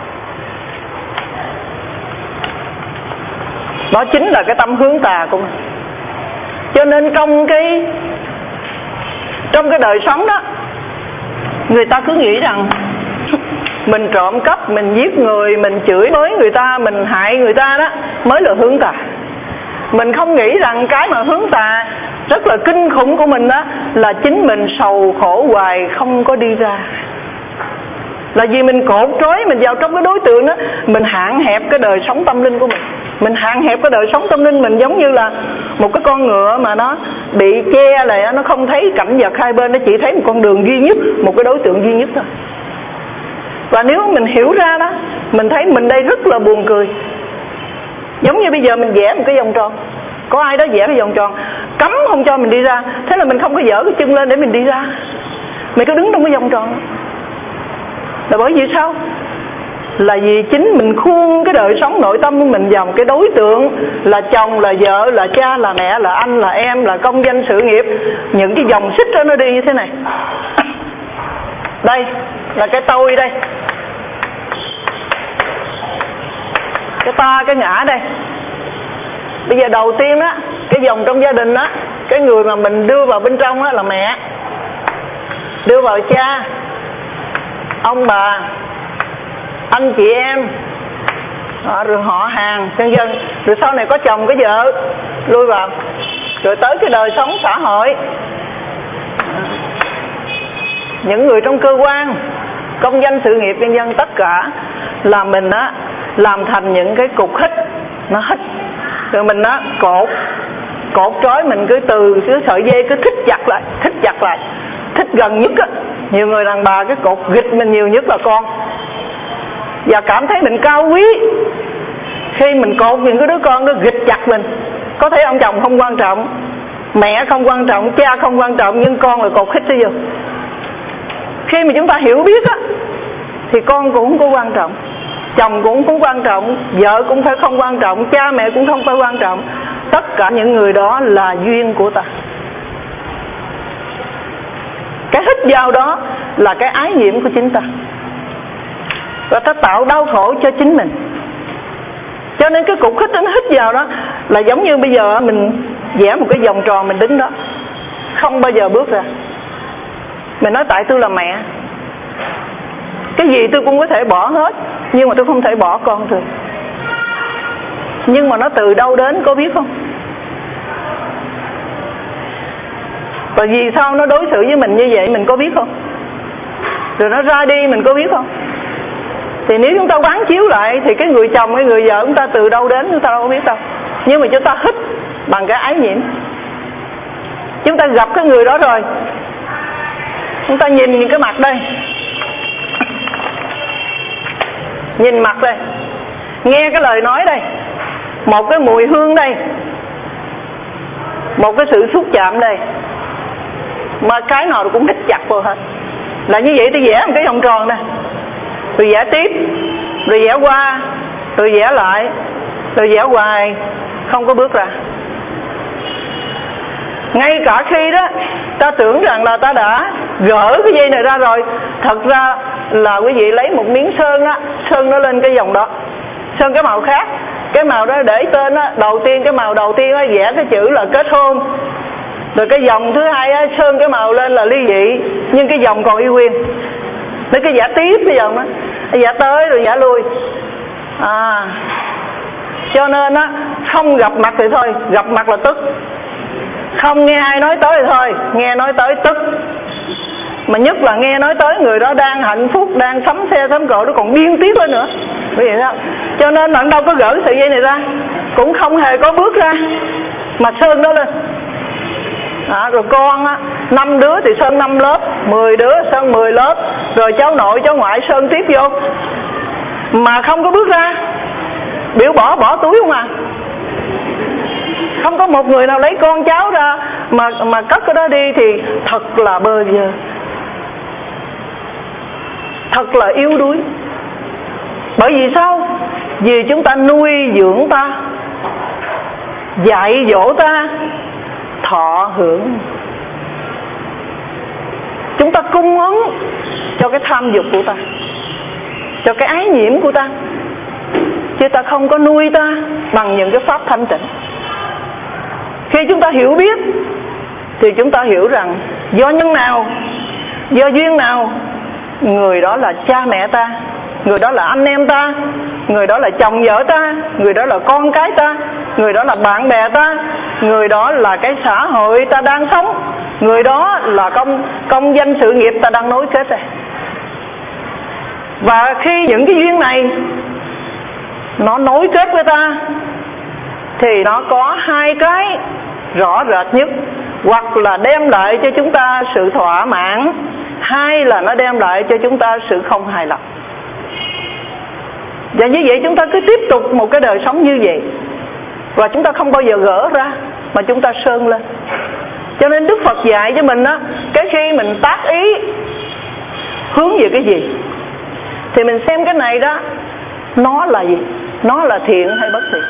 Speaker 2: Đó chính là cái tâm hướng tà của mình. Cho nên trong cái Trong cái đời sống đó, người ta cứ nghĩ rằng mình trộm cắp, mình giết người, mình chửi bới người ta, mình hại người ta đó mới là hướng tà. Mình không nghĩ rằng cái mà hướng tà rất là kinh khủng của mình đó là chính mình sầu khổ hoài không có đi ra. Là vì mình cột trói mình vào trong cái đối tượng đó, mình hạn hẹp cái đời sống tâm linh của mình. Mình hạn hẹp cái đời sống tâm linh mình giống như là một cái con ngựa mà nó bị che lại, nó không thấy cảnh vật hai bên, nó chỉ thấy một con đường duy nhất, một cái đối tượng duy nhất thôi. Và nếu mình hiểu ra đó, mình thấy mình đây rất là buồn cười. Giống như bây giờ mình vẽ một cái vòng tròn, có ai đó vẽ cái vòng tròn cấm không cho mình đi ra, thế là mình không có dở cái chân lên để mình đi ra, mình cứ đứng trong cái vòng tròn đó. Là bởi vì sao? Là vì chính mình khuôn cái đời sống nội tâm của mình vào một cái đối tượng là chồng, là vợ, là cha, là mẹ, là anh, là em, là công danh sự nghiệp. Những cái dòng xích đó nó đi như thế này. Đây là cái tôi đây, cái ta, cái ngã đây. Bây giờ đầu tiên đó, cái dòng trong gia đình đó, cái người mà mình đưa vào bên trong đó là mẹ, đưa vào cha, ông bà, anh chị em, rồi họ hàng, nhân dân. Rồi sau này có chồng có vợ lui vào. Rồi tới cái đời sống xã hội, những người trong cơ quan, công danh sự nghiệp, nhân dân, tất cả là mình á làm thành những cái cục hít, nó hít. Rồi mình á cột cột trói mình, cứ từ cái sợi dây cứ thích chặt lại, thích chặt lại, thích gần nhất á. Nhiều người đàn bà cái cột nghịch mình nhiều nhất là con, và cảm thấy mình cao quý khi mình cột những cái đứa con nó nghịch chặt mình. Có thể ông chồng không quan trọng, mẹ không quan trọng, cha không quan trọng, nhưng con là cột hít tới vô. Khi mà chúng ta hiểu biết á, thì con cũng không có quan trọng, chồng cũng không quan trọng, vợ cũng phải không quan trọng, cha mẹ cũng không phải quan trọng. Tất cả những người đó là duyên của ta. Cái hít vào đó là cái ái nhiễm của chính ta, và ta tạo đau khổ cho chính mình. Cho nên cái cục hít nó hít vào đó là giống như bây giờ mình vẽ một cái vòng tròn, mình đứng đó không bao giờ bước ra. Mình nói tại tôi là mẹ, cái gì tôi cũng có thể bỏ hết, nhưng mà tôi không thể bỏ con tôi. Nhưng mà nó từ đâu đến có biết không? Và vì sao nó đối xử với mình như vậy mình có biết không? Rồi nó ra đi mình có biết không? Thì nếu chúng ta quán chiếu lại thì cái người chồng, cái người vợ chúng ta từ đâu đến chúng ta đâu có biết đâu. Nhưng mà chúng ta hít bằng cái ái nhiễm. Chúng ta gặp cái người đó rồi, chúng ta nhìn cái mặt đây, nhìn mặt đây, nghe cái lời nói đây, một cái mùi hương đây, một cái sự xúc chạm đây, mà cái nào cũng hít chặt vào hết. Là như vậy tôi vẽ một cái vòng tròn nè, rồi vẽ tiếp, rồi vẽ qua, rồi vẽ lại, rồi vẽ hoài, không có bước ra. Ngay cả khi đó ta tưởng rằng là ta đã gỡ cái dây này ra rồi, thật ra là quý vị lấy một miếng sơn á, sơn nó lên cái vòng đó, sơn cái màu khác. Cái màu đó để tên á, đầu tiên cái màu đầu tiên á vẽ cái chữ là kết hôn, rồi cái dòng thứ hai á sơn cái màu lên là ly dị, nhưng cái dòng còn y nguyên. Nó cái vẽ tiếp cái dòng đó, dạ tới rồi dạ lui. À, cho nên á, không gặp mặt thì thôi, gặp mặt là tức. Không nghe ai nói tới thì thôi, nghe nói tới tức. Mà nhất là nghe nói tới người đó đang hạnh phúc, đang sắm xe sắm cộ, nó còn điên tiết lên nữa. Bởi vậy đó, cho nên bạn đâu có gỡ sợi dây này ra, cũng không hề có bước ra mà sơn nó lên. À, rồi con á, năm đứa thì sơn năm lớp, mười đứa sơn mười lớp, rồi cháu nội cháu ngoại sơn tiếp vô, mà không có bước ra, biểu bỏ bỏ túi không à. Không có một người nào lấy con cháu ra mà mà cất cái đó đi thì thật là bơ vơ, thật là yếu đuối. Bởi vì sao? Vì chúng ta nuôi dưỡng ta, dạy dỗ ta, thọ hưởng. Chúng ta cung ứng cho cái tham dục của ta, cho cái ái nhiễm của ta, chứ ta không có nuôi ta bằng những cái pháp thanh tịnh. Khi chúng ta hiểu biết thì chúng ta hiểu rằng do nhân nào, do duyên nào, người đó là cha mẹ ta, người đó là anh em ta, người đó là chồng vợ ta, người đó là con cái ta, người đó là bạn bè ta, người đó là cái xã hội ta đang sống, người đó là công công danh sự nghiệp ta đang nối kết này. Và khi những cái duyên này nó nối kết với ta thì nó có hai cái rõ rệt nhất: hoặc là đem lại cho chúng ta sự thỏa mãn, hai là nó đem lại cho chúng ta sự không hài lòng. Và như vậy chúng ta cứ tiếp tục một cái đời sống như vậy, và chúng ta không bao giờ gỡ ra mà chúng ta sơn lên. Cho nên Đức Phật dạy cho mình á, cái khi mình tác ý hướng về cái gì thì mình xem cái này đó, nó là gì, nó là thiện hay bất thiện,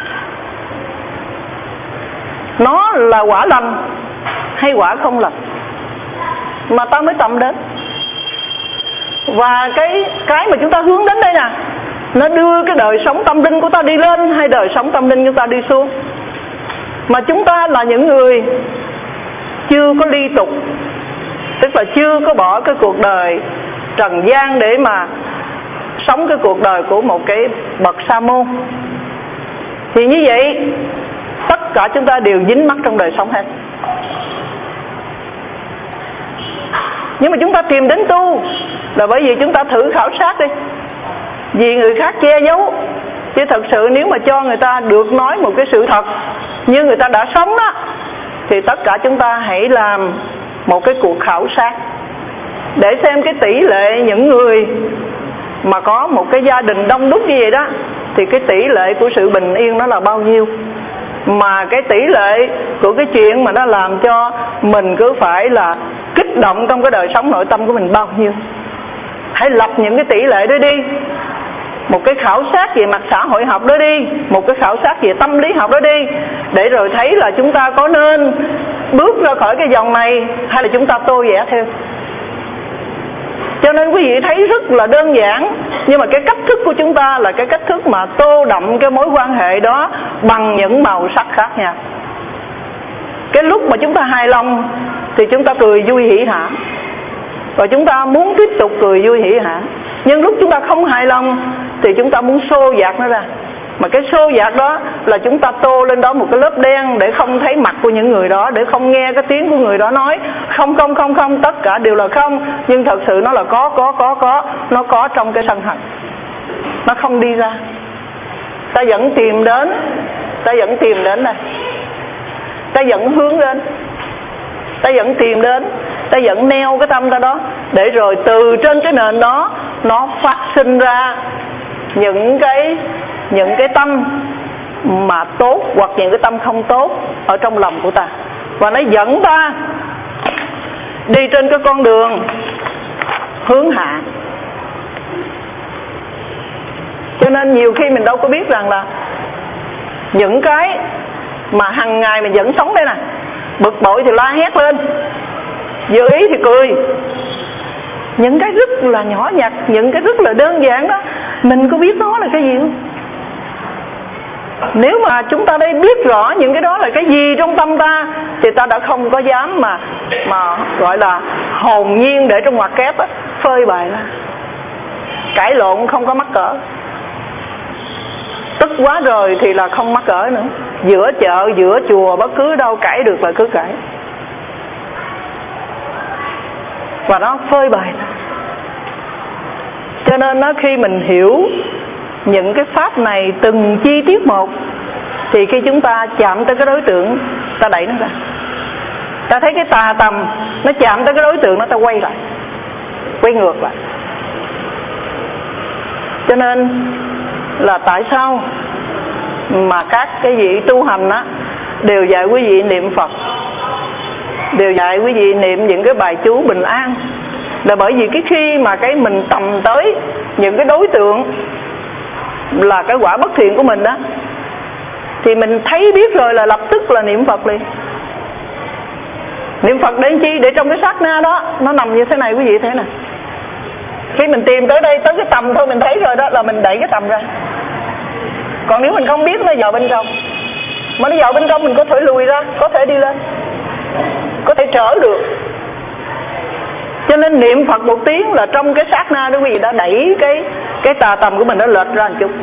Speaker 2: nó là quả lành hay quả không lành, mà ta mới tầm đến. Và cái cái mà chúng ta hướng đến đây nè, nó đưa cái đời sống tâm linh của ta đi lên hay đời sống tâm linh của ta đi xuống. Mà chúng ta là những người chưa có ly tục, tức là chưa có bỏ cái cuộc đời trần gian để mà sống cái cuộc đời của một cái bậc sa môn, thì như vậy tất cả chúng ta đều dính mắc trong đời sống hết. Nhưng mà chúng ta tìm đến tu là bởi vì chúng ta thử khảo sát đi, vì người khác che giấu. Chứ thật sự nếu mà cho người ta được nói một cái sự thật như người ta đã sống đó, thì tất cả chúng ta hãy làm một cái cuộc khảo sát để xem cái tỷ lệ những người mà có một cái gia đình đông đúc như vậy đó, thì cái tỷ lệ của sự bình yên nó là bao nhiêu, mà cái tỷ lệ của cái chuyện mà nó làm cho mình cứ phải là kích động trong cái đời sống nội tâm của mình bao nhiêu. Hãy lập những cái tỷ lệ đó đi, một cái khảo sát về mặt xã hội học đó đi, một cái khảo sát về tâm lý học đó đi, để rồi thấy là chúng ta có nên bước ra khỏi cái dòng này hay là chúng ta tô vẽ theo. Cho nên quý vị thấy rất là đơn giản, nhưng mà cái cách thức của chúng ta là cái cách thức mà tô đậm cái mối quan hệ đó bằng những màu sắc khác nhau. Cái lúc mà chúng ta hài lòng thì chúng ta cười vui hỉ hả, và chúng ta muốn tiếp tục cười vui hỉ hả. Nhưng lúc chúng ta không hài lòng thì chúng ta muốn xô dạt nó ra. Mà cái xô dạt đó là chúng ta tô lên đó một cái lớp đen để không thấy mặt của những người đó, để không nghe cái tiếng của người đó nói không không không không, tất cả đều là không. Nhưng thật sự nó là có có có có, nó có trong cái sân hận, nó không đi ra. Ta vẫn tìm đến, ta vẫn tìm đến này, ta vẫn hướng đến, ta vẫn tìm đến, ta vẫn neo cái tâm ta đó, để rồi từ trên cái nền đó nó phát sinh ra những cái những cái tâm mà tốt hoặc những cái tâm không tốt ở trong lòng của ta, và nó dẫn ta đi trên cái con đường hướng hạ. Cho nên nhiều khi mình đâu có biết rằng là những cái mà hàng ngày mình vẫn sống đây nè, bực bội thì la hét lên, vừa ý thì cười, những cái rất là nhỏ nhặt, những cái rất là đơn giản đó, mình có biết nó là cái gì không? Nếu mà chúng ta đây biết rõ những cái đó là cái gì trong tâm ta, thì ta đã không có dám mà mà gọi là hồn nhiên để trong ngoặc kép á, phơi bày ra. cãi lộn không có mắc cỡ. Tức quá rồi thì là không mắc cỡ nữa. Giữa chợ, giữa chùa, bất cứ đâu cãi được là cứ cãi. Và nó phơi bày. Cho nên nó khi mình hiểu những cái pháp này từng chi tiết một, thì khi chúng ta chạm tới cái đối tượng, ta đẩy nó ra. Ta thấy cái tà tầm nó chạm tới cái đối tượng, nó ta quay lại, quay ngược lại. Cho nên là tại sao mà các cái vị tu hành á đều dạy quý vị niệm Phật, đều dạy quý vị niệm những cái bài chú bình an, là bởi vì cái khi mà cái mình tầm tới những cái đối tượng là cái quả bất thiện của mình đó, thì mình thấy biết rồi là lập tức là niệm Phật liền. Niệm Phật để chi? Để trong cái sát na đó nó nằm như thế này quý vị thấy nè. Khi mình tìm tới đây, tới cái tầm thôi mình thấy rồi đó, là mình đẩy cái tầm ra. Còn nếu mình không biết nó vào bên trong, mà nó vào bên trong mình có thể lùi ra, có thể đi lên, có thể trở được. Cho nên niệm Phật một tiếng là trong cái sát na đó quý vị đã đẩy cái cái tà tầm của mình nó lệch ra một chút.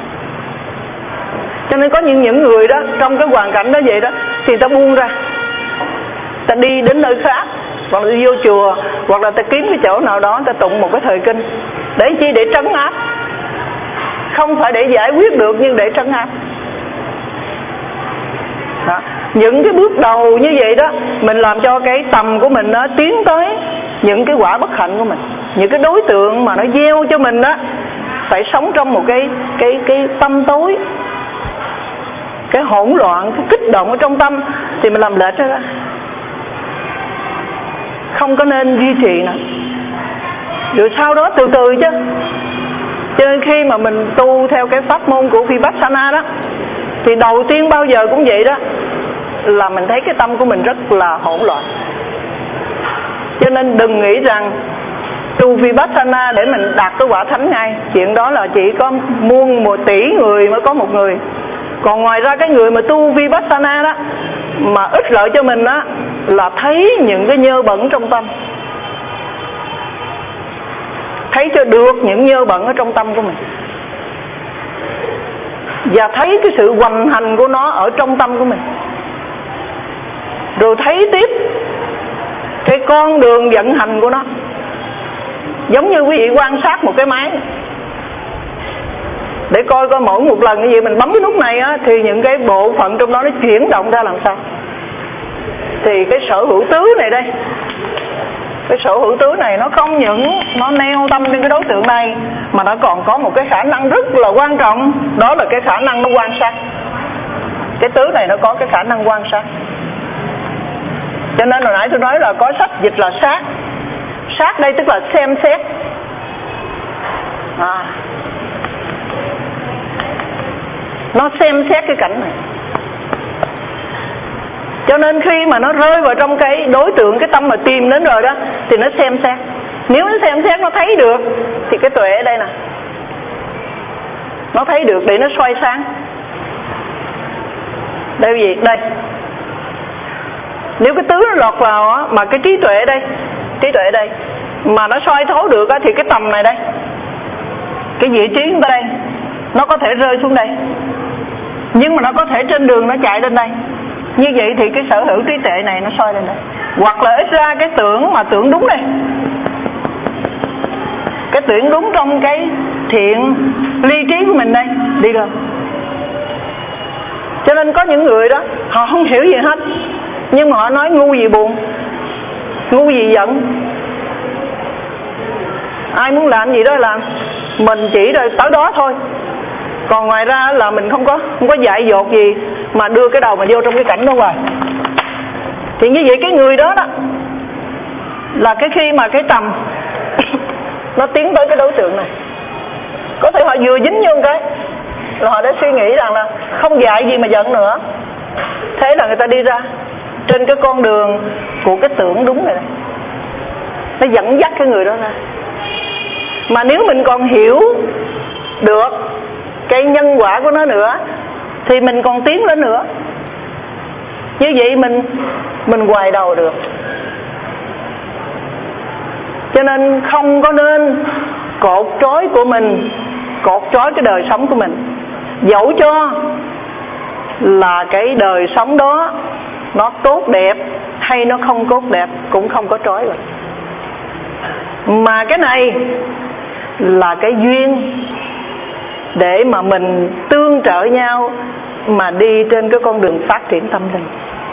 Speaker 2: Cho nên có những những người đó trong cái hoàn cảnh đó vậy đó, thì ta buông ra, ta đi đến nơi khác, hoặc là đi vô chùa, hoặc là ta kiếm cái chỗ nào đó ta tụng một cái thời kinh. Để chi? Để trấn áp. Không phải để giải quyết được, nhưng để trấn áp. Đó. Những cái bước đầu như vậy đó, mình làm cho cái tầm của mình nó tiến tới những cái quả bất hạnh của mình. Những cái đối tượng mà nó gieo cho mình đó phải sống trong một cái cái cái tâm tối, cái hỗn loạn, cái kích động ở trong tâm, thì mình làm lệch ra. Không có nên duy trì nữa. Rồi sau đó từ từ chứ. Cho nên khi mà mình tu theo cái pháp môn của Vipassana đó, thì đầu tiên bao giờ cũng vậy đó, là mình thấy cái tâm của mình rất là hỗn loạn. Cho nên đừng nghĩ rằng tu Vipassana để mình đạt cái quả thánh ngay. Chuyện đó là chỉ có muôn một tỷ người mới có một người. Còn ngoài ra cái người mà tu Vipassana đó mà ích lợi cho mình đó là thấy những cái nhơ bẩn trong tâm, thấy cho được những nhơ bẩn ở trong tâm của mình, và thấy cái sự hoành hành của nó ở trong tâm của mình. Rồi thấy tiếp cái con đường vận hành của nó. Giống như quý vị quan sát một cái máy, để coi coi mỗi một lần như vậy mình bấm cái nút này á, thì những cái bộ phận trong đó nó chuyển động ra làm sao. Thì cái sở hữu tứ này đây, cái sở hữu tứ này nó không những nó neo tâm trên cái đối tượng này, mà nó còn có một cái khả năng rất là quan trọng. Đó là cái khả năng nó quan sát. Cái tứ này nó có cái khả năng quan sát. Cho nên hồi nãy tôi nói là có sách dịch là sát. Sát đây tức là xem xét. à, Nó xem xét cái cảnh này. Cho nên khi mà nó rơi vào trong cái đối tượng, cái tâm mà tìm đến rồi đó, thì nó xem xét. Nếu nó xem xét nó thấy được, thì cái tuệ ở đây nè, nó thấy được để nó soi sáng. Đây gì? Đây. Nếu cái tứ nó lọt vào á, mà cái trí tuệ ở đây, trí tuệ ở đây mà nó soi thấu được á, thì cái tầm này đây, cái vị trí của ta đây, nó có thể rơi xuống đây, nhưng mà nó có thể trên đường nó chạy lên đây. Như vậy thì cái sở hữu trí tuệ này nó soi lên đây. Hoặc là ít ra cái tưởng mà tưởng đúng đây, cái tưởng đúng trong cái thiện ly trí của mình đây, đi rồi. Cho nên có những người đó họ không hiểu gì hết, nhưng mà họ nói ngu gì buồn, ngu gì giận. Ai muốn làm gì đó làm, mình chỉ rồi tới đó thôi. Còn ngoài ra là mình không có không có dại dột gì mà đưa cái đầu mà vô trong cái cảnh đó hoài. Thì như vậy cái người đó đó là cái khi mà cái tầm nó tiến tới cái đối tượng này, có thể họ vừa dính vô một cái là họ đã suy nghĩ rằng là không dại gì mà giận nữa. Thế là người ta đi ra trên cái con đường của cái tưởng đúng này, này. Nó dẫn dắt cái người đó ra. Mà nếu mình còn hiểu được cái nhân quả của nó nữa thì mình còn tiến lên nữa. Như vậy mình mình hoài đầu được. Cho nên không có nên cột trói của mình, cột trói cái đời sống của mình. Dẫu cho là cái đời sống đó nó tốt đẹp hay nó không tốt đẹp cũng không có trói rồi. Mà cái này là cái duyên để mà mình tương trợ nhau mà đi trên cái con đường phát triển tâm linh.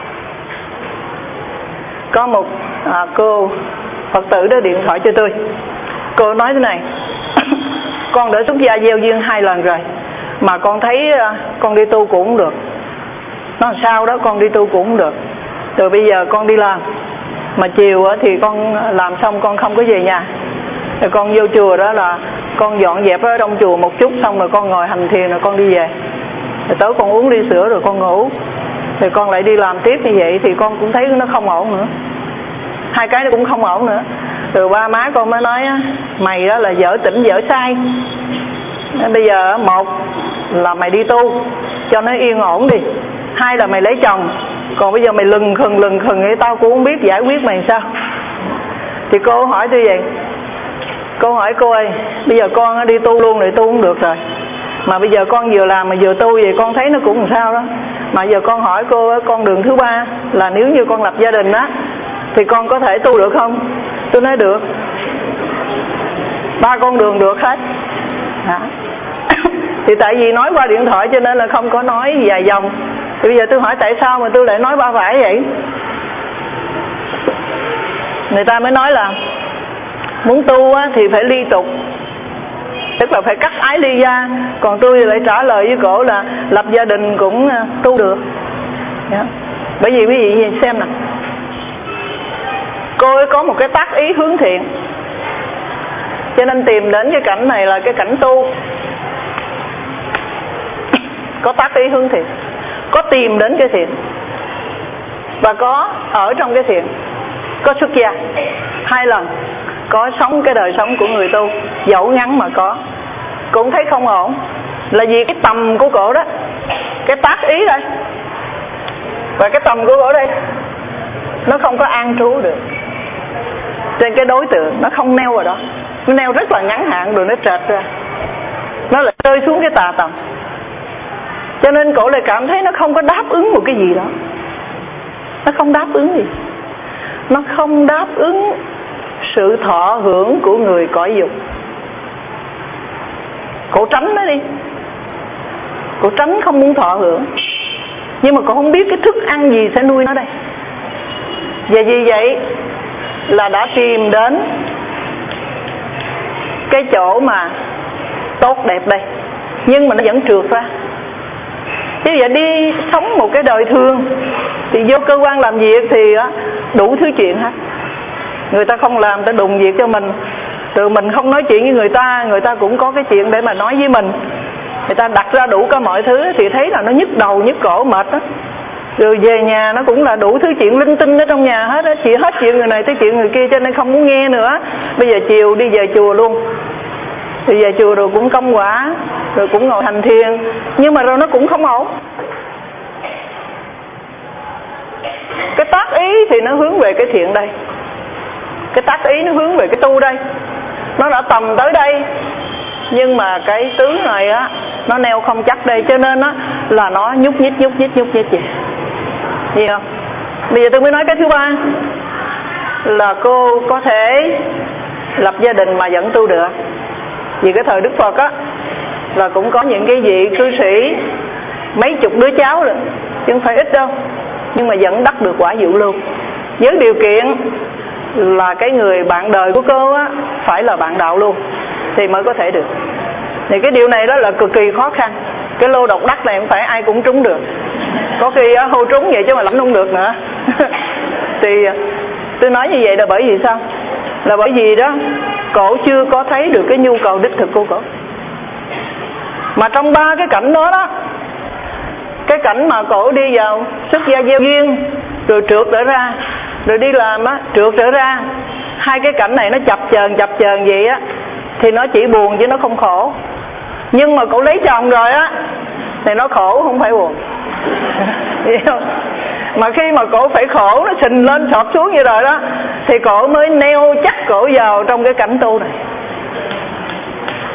Speaker 2: Có một à, cô Phật tử đó điện thoại cho tôi. Cô nói thế này: con đã xuất gia gieo duyên hai lần rồi, mà con thấy con đi tu cũng không được. Nó làm sao đó, con đi tu cũng không được. Rồi bây giờ con đi làm, mà chiều thì con làm xong con không có về nhà. Rồi con vô chùa đó là con dọn dẹp ở trong chùa một chút, xong rồi con ngồi hành thiền rồi con đi về. Rồi tới con uống ly sữa rồi con ngủ. Rồi con lại đi làm tiếp như vậy thì con cũng thấy nó không ổn nữa. Hai cái nó cũng không ổn nữa. Rồi ba má con mới nói: mày đó là dở tỉnh dở sai. Bây giờ một là mày đi tu cho nó yên ổn đi, hai là mày lấy chồng. Còn bây giờ mày lừng khừng lừng khừng thì tao cũng không biết giải quyết mày sao. Thì cô hỏi tôi vậy. Cô hỏi: cô ơi, bây giờ con đi tu luôn rồi tu không được rồi, mà bây giờ con vừa làm mà vừa tu vậy con thấy nó cũng làm sao đó. Mà giờ con hỏi cô, con đường thứ ba là nếu như con lập gia đình á thì con có thể tu được không? Tôi nói được, ba con đường được hết. Hả? Thì tại vì nói qua điện thoại cho nên là không có nói dài dòng. Thì bây giờ tôi hỏi tại sao mà tôi lại nói ba phải vậy? Người ta mới nói là muốn tu á, thì phải ly tục, tức là phải cắt ái ly gia. Còn tôi lại trả lời với cổ là lập gia đình cũng tu được. Yeah. Bởi vì quý vị nhìn xem nè, cô ấy có một cái tác ý hướng thiện, cho nên tìm đến cái cảnh này là cái cảnh tu. Có tác ý hướng thiện, có tìm đến cái thiện, và có ở trong cái thiện, có xuất gia hai lần, có sống cái đời sống của người tu, dẫu ngắn mà có. Cũng thấy không ổn, là vì cái tầm của cổ đó, cái tác ý đây và cái tầm của cổ đây, nó không có an trú được trên cái đối tượng, nó không neo vào đó. Nó neo rất là ngắn hạn rồi nó trệt ra, nó lại rơi xuống cái tà tầm. Cho nên cổ lại cảm thấy nó không có đáp ứng một cái gì đó. Nó không đáp ứng gì. Nó không đáp ứng sự thọ hưởng của người cõi dục. Cổ tránh nó đi, cổ tránh không muốn thọ hưởng. Nhưng mà cổ không biết cái thức ăn gì sẽ nuôi nó đây. Và vì vậy là đã tìm đến cái chỗ mà tốt đẹp đây, nhưng mà nó vẫn trượt ra. Chứ vậy đi sống một cái đời thường thì vô cơ quan làm việc thì đủ thứ chuyện hết. Người ta không làm, ta đùng việc cho mình. Từ mình không nói chuyện với người ta, người ta cũng có cái chuyện để mà nói với mình. Người ta đặt ra đủ cả mọi thứ thì thấy là nó nhức đầu, nhức cổ, mệt đó. Rồi về nhà nó cũng là đủ thứ chuyện linh tinh ở trong nhà hết á. Chỉ hết chuyện người này tới chuyện người kia cho nên không muốn nghe nữa. Bây giờ chiều đi về chùa luôn. Thì về chùa rồi cũng công quả, rồi cũng ngồi hành thiền, nhưng mà rồi nó cũng không ổn. Cái tác ý thì nó hướng về cái thiện đây, cái tác ý nó hướng về cái tu đây. Nó đã tầm tới đây, nhưng mà cái tướng này á nó neo không chắc đây, cho nên á là nó nhúc nhích nhúc nhích nhúc nhích vậy. Gì không? Bây giờ tôi mới nói cái thứ ba là cô có thể lập gia đình mà vẫn tu được. Vì cái thời Đức Phật á là cũng có những cái vị cư sĩ mấy chục đứa cháu rồi, chứ không phải ít đâu, nhưng mà vẫn đắc được quả diệu lưu, với điều kiện là cái người bạn đời của cô á phải là bạn đạo luôn thì mới có thể được. Thì cái điều này đó là cực kỳ khó khăn. Cái lô độc đắc này không phải ai cũng trúng được, có khi á, hô trúng vậy chứ mà lãnh không được nữa. Thì tôi nói như vậy là bởi vì sao? Là bởi vì đó cổ chưa có thấy được cái nhu cầu đích thực của cổ. Mà trong ba cái cảnh đó đó, cái cảnh mà cổ đi vào xuất gia gieo duyên, rồi trượt trở ra, rồi đi làm á trượt trở ra, hai cái cảnh này nó chập chờn chập chờn vậy á thì nó chỉ buồn chứ nó không khổ. Nhưng mà cổ lấy chồng rồi á thì nó khổ không phải buồn. Hiểu không? Mà khi mà cổ phải khổ, nó sình lên sọt xuống như rồi đó, thì cổ mới neo chắc cổ vào trong cái cảnh tu này.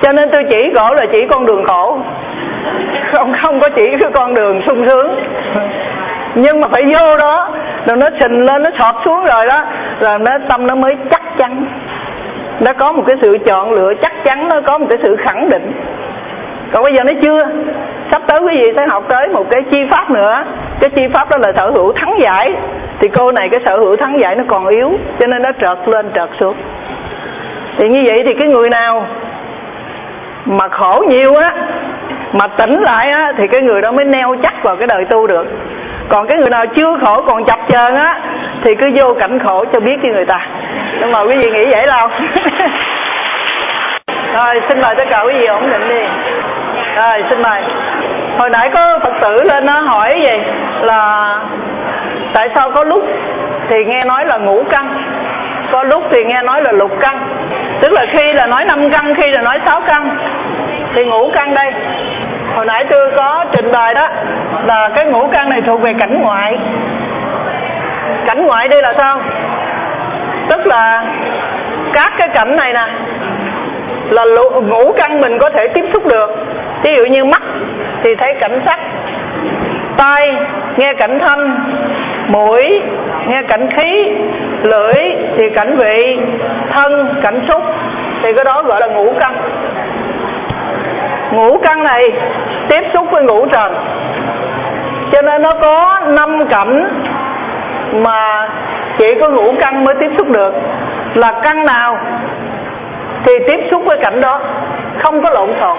Speaker 2: Cho nên tôi chỉ cổ là chỉ con đường khổ, không không có chỉ cái con đường sung sướng. Nhưng mà phải vô đó, rồi nó sình lên, nó sọt xuống rồi đó, rồi nó tâm nó mới chắc chắn, nó có một cái sự chọn lựa chắc chắn, nó có một cái sự khẳng định. Còn bây giờ nó chưa. Sắp tới quý vị sẽ học tới một cái chi pháp nữa. Cái chi pháp đó là sở hữu thắng giải. Thì cô này cái sở hữu thắng giải nó còn yếu, cho nên nó trợt lên trợt xuống. Thì như vậy thì cái người nào mà khổ nhiều á, mà tỉnh lại á, thì cái người đó mới neo chắc vào cái đời tu được. Còn cái người nào chưa khổ còn chập chờn á, thì cứ vô cảnh khổ cho biết với người ta. Nhưng mà quý vị nghĩ vậy đâu. Rồi xin mời tất cả quý vị ổn định đi. Rồi xin mời. Hồi nãy có Phật tử lên nó hỏi gì là tại sao có lúc thì nghe nói là ngũ căn, có lúc thì nghe nói là lục căn. Tức là khi là nói năm căn, khi là nói sáu căn. Thì ngũ căn đây, hồi nãy tôi có trình bày đó, là cái ngũ căn này thuộc về cảnh ngoại. Cảnh ngoại đây là sao? Tức là các cái cảnh này nè là ngũ căn mình có thể tiếp xúc được. Ví dụ như mắt thì thấy cảnh sắc, tai nghe cảnh thanh, mũi nghe cảnh khí, lưỡi thì cảnh vị, thân cảnh xúc. Thì cái đó gọi là ngũ căn. Ngũ căn này tiếp xúc với ngũ trần, cho nên nó có năm cảnh mà chỉ có ngũ căn mới tiếp xúc được. Là căn nào thì tiếp xúc với cảnh đó, không có lộn xộn.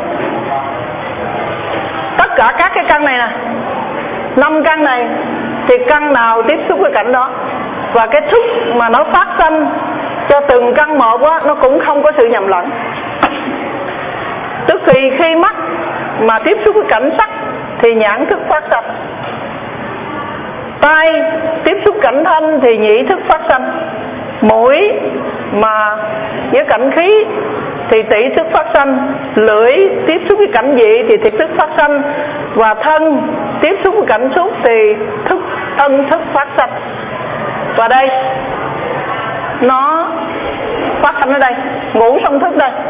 Speaker 2: Tất cả các cái căn này nè, năm căn này thì căn nào tiếp xúc với cảnh đó. Và cái thức mà nó phát sinh cho từng căn một á, nó cũng không có sự nhầm lẫn. Tức thì khi mắt mà tiếp xúc với cảnh sắc thì nhãn thức phát sinh, tai tiếp xúc cảnh thanh thì nhĩ thức phát sinh, mũi mà với cảnh khí thì tỷ thức phát sinh, lưỡi tiếp xúc với cảnh vị thì thiệt thức phát sinh, và thân tiếp xúc với cảnh xúc thì thức thân thức phát sinh. Và đây nó phát sinh ở đây, ngũ song thức đây.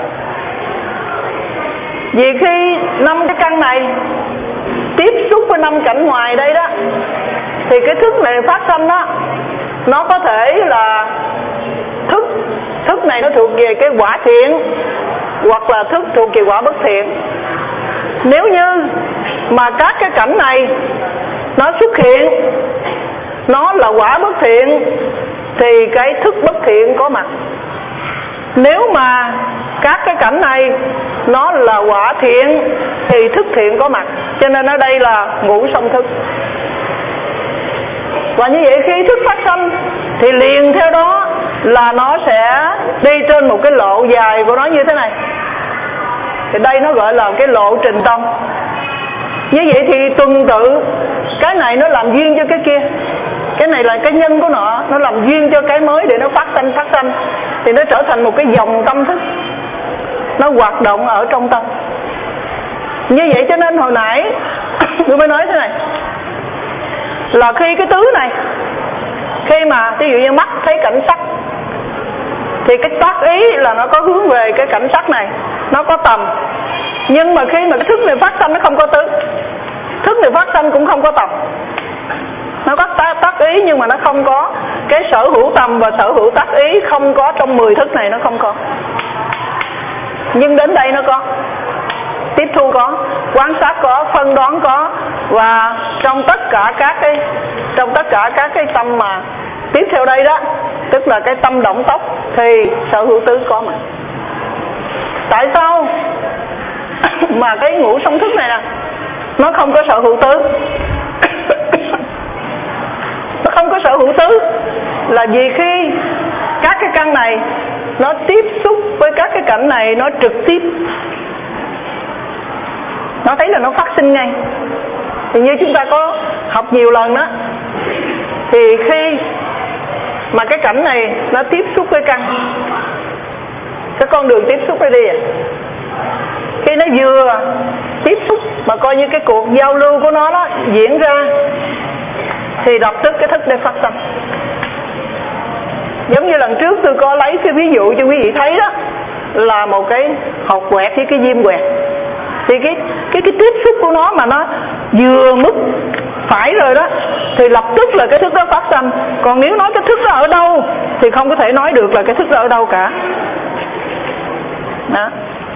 Speaker 2: Vì khi năm cái căn này tiếp xúc với năm cảnh ngoài đây đó, thì cái thức này phát sinh đó, nó có thể là thức thức này nó thuộc về cái quả thiện, hoặc là thức thuộc về quả bất thiện. Nếu như mà các cái cảnh này nó xuất hiện, nó là quả bất thiện thì cái thức bất thiện có mặt. Nếu mà các cái cảnh này nó là quả thiện thì thức thiện có mặt. Cho nên ở đây là ngũ song thức. Và như vậy khi thức phát sinh thì liền theo đó là nó sẽ đi trên một cái lộ dài của nó như thế này. Thì đây nó gọi là cái lộ trình tâm. Như vậy thì tuần tự cái này nó làm duyên cho cái kia, cái này là cái nhân của nó, nó làm duyên cho cái mới để nó phát sinh phát sinh thì nó trở thành một cái dòng tâm thức, nó hoạt động ở trong tâm. Như vậy cho nên hồi nãy tôi mới nói thế này, là khi cái tứ này, khi mà ví dụ như mắt thấy cảnh sắc thì cái tác ý là nó có hướng về cái cảnh sắc này, nó có tầm. Nhưng mà khi mà cái thức này phát sinh nó không có tứ, thức này phát sinh cũng không có tầm. Nó có tác, tác ý nhưng mà nó không có cái sở hữu tầm, và sở hữu tác ý không có trong mười thức này, nó không có. Nhưng đến đây nó có, tiếp thu có, quan sát có, phân đoán có. Và trong tất cả các cái trong tất cả các cái tâm mà tiếp theo đây đó, tức là cái tâm động tốc thì sở hữu tứ có mà. Tại sao mà cái ngũ song thức này nè nó không có sở hữu tứ? Nó không có sở hữu tứ là vì khi các cái căn này nó tiếp xúc với các cái cảnh này, nó trực tiếp, nó thấy là nó phát sinh ngay. Thì như chúng ta có học nhiều lần đó, thì khi mà cái cảnh này nó tiếp xúc với căn, cái con đường tiếp xúc đây đi à, khi nó vừa tiếp xúc mà coi như cái cuộc giao lưu của nó đó diễn ra thì lập tức cái thức đây phát sinh. Giống như lần trước tôi có lấy cái ví dụ cho quý vị thấy đó, là một cái hột quẹt với cái diêm quẹt. Thì cái cái cái tiếp xúc của nó mà nó vừa mức phải rồi đó thì lập tức là cái thức đó phát sanh. Còn nếu nói cái thức đó ở đâu thì không có thể nói được là cái thức đó ở đâu cả. Đó.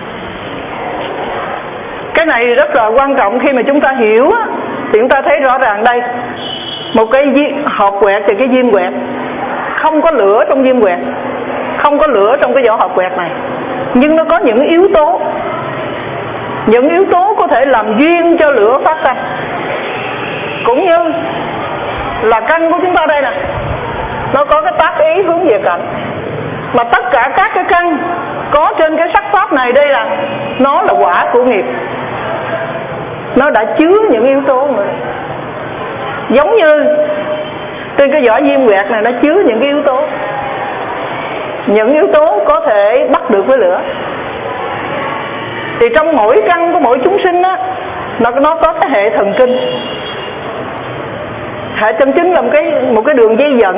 Speaker 2: Cái này rất là quan trọng, khi mà chúng ta hiểu thì chúng ta thấy rõ ràng đây. Một cái hộp quẹt thì cái diêm quẹt, không có lửa trong diêm quẹt, không có lửa trong cái vỏ hộp quẹt này, nhưng nó có những yếu tố, những yếu tố có thể làm duyên cho lửa phát sinh. Cũng như là căn của chúng ta đây nè, nó có cái tác ý hướng về cảnh, mà tất cả các cái căn có trên cái sắc pháp này đây là nó là quả của nghiệp, nó đã chứa những yếu tố nữa. Giống như trên cái vỏ diêm quẹt này nó chứa những cái yếu tố, những yếu tố có thể bắt được với lửa. Thì trong mỗi căn của mỗi chúng sinh á, nó nó có cái hệ thần kinh. Hệ thần kinh là một cái một cái đường dây dẫn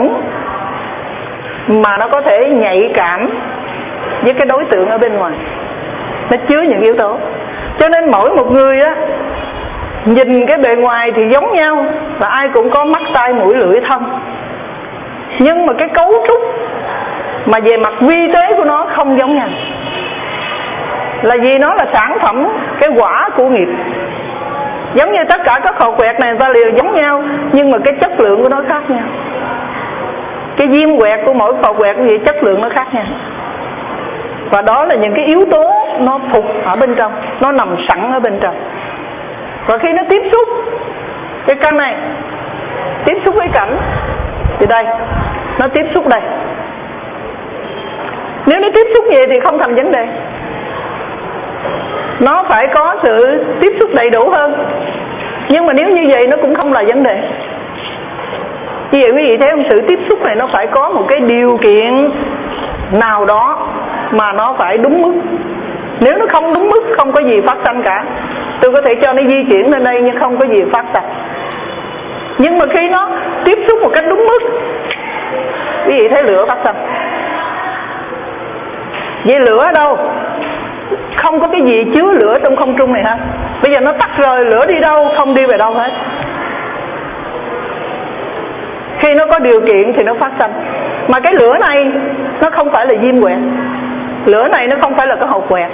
Speaker 2: mà nó có thể nhạy cảm với cái đối tượng ở bên ngoài, nó chứa những yếu tố. Cho nên mỗi một người á, nhìn cái bề ngoài thì giống nhau, và ai cũng có mắt tai mũi lưỡi thân, nhưng mà cái cấu trúc mà về mặt vi tế của nó không giống nhau. Là vì nó là sản phẩm cái quả của nghiệp. Giống như tất cả các hột quẹt này người ta đều giống nhau, nhưng mà cái chất lượng của nó khác nhau. Cái diêm quẹt của mỗi hột quẹt gì chất lượng nó khác nhau. Và đó là những cái yếu tố nó phục ở bên trong, nó nằm sẵn ở bên trong. Và khi nó tiếp xúc, cái căn này tiếp xúc với cảnh thì đây, nó tiếp xúc đây. Nếu nó tiếp xúc vậy thì không thành vấn đề. Nó phải có sự tiếp xúc đầy đủ hơn. Nhưng mà nếu như vậy nó cũng không là vấn đề. Như vậy quý vị thấy không, sự tiếp xúc này nó phải có một cái điều kiện nào đó mà nó phải đúng mức. Nếu nó không đúng mức, không có gì phát sinh cả. Tôi có thể cho nó di chuyển lên đây nhưng không có gì phát sinh. Nhưng mà khi nó tiếp xúc một cách đúng mức, quý vị thấy lửa phát sinh. Vậy lửa ở đâu? Không có cái gì chứa lửa trong không trung này ha. Bây giờ nó tắt rồi, lửa đi đâu? Không đi về đâu hết. Khi nó có điều kiện thì nó phát sinh. Mà cái lửa này nó không phải là diêm quẹt, lửa này nó không phải là cái hột quẹt.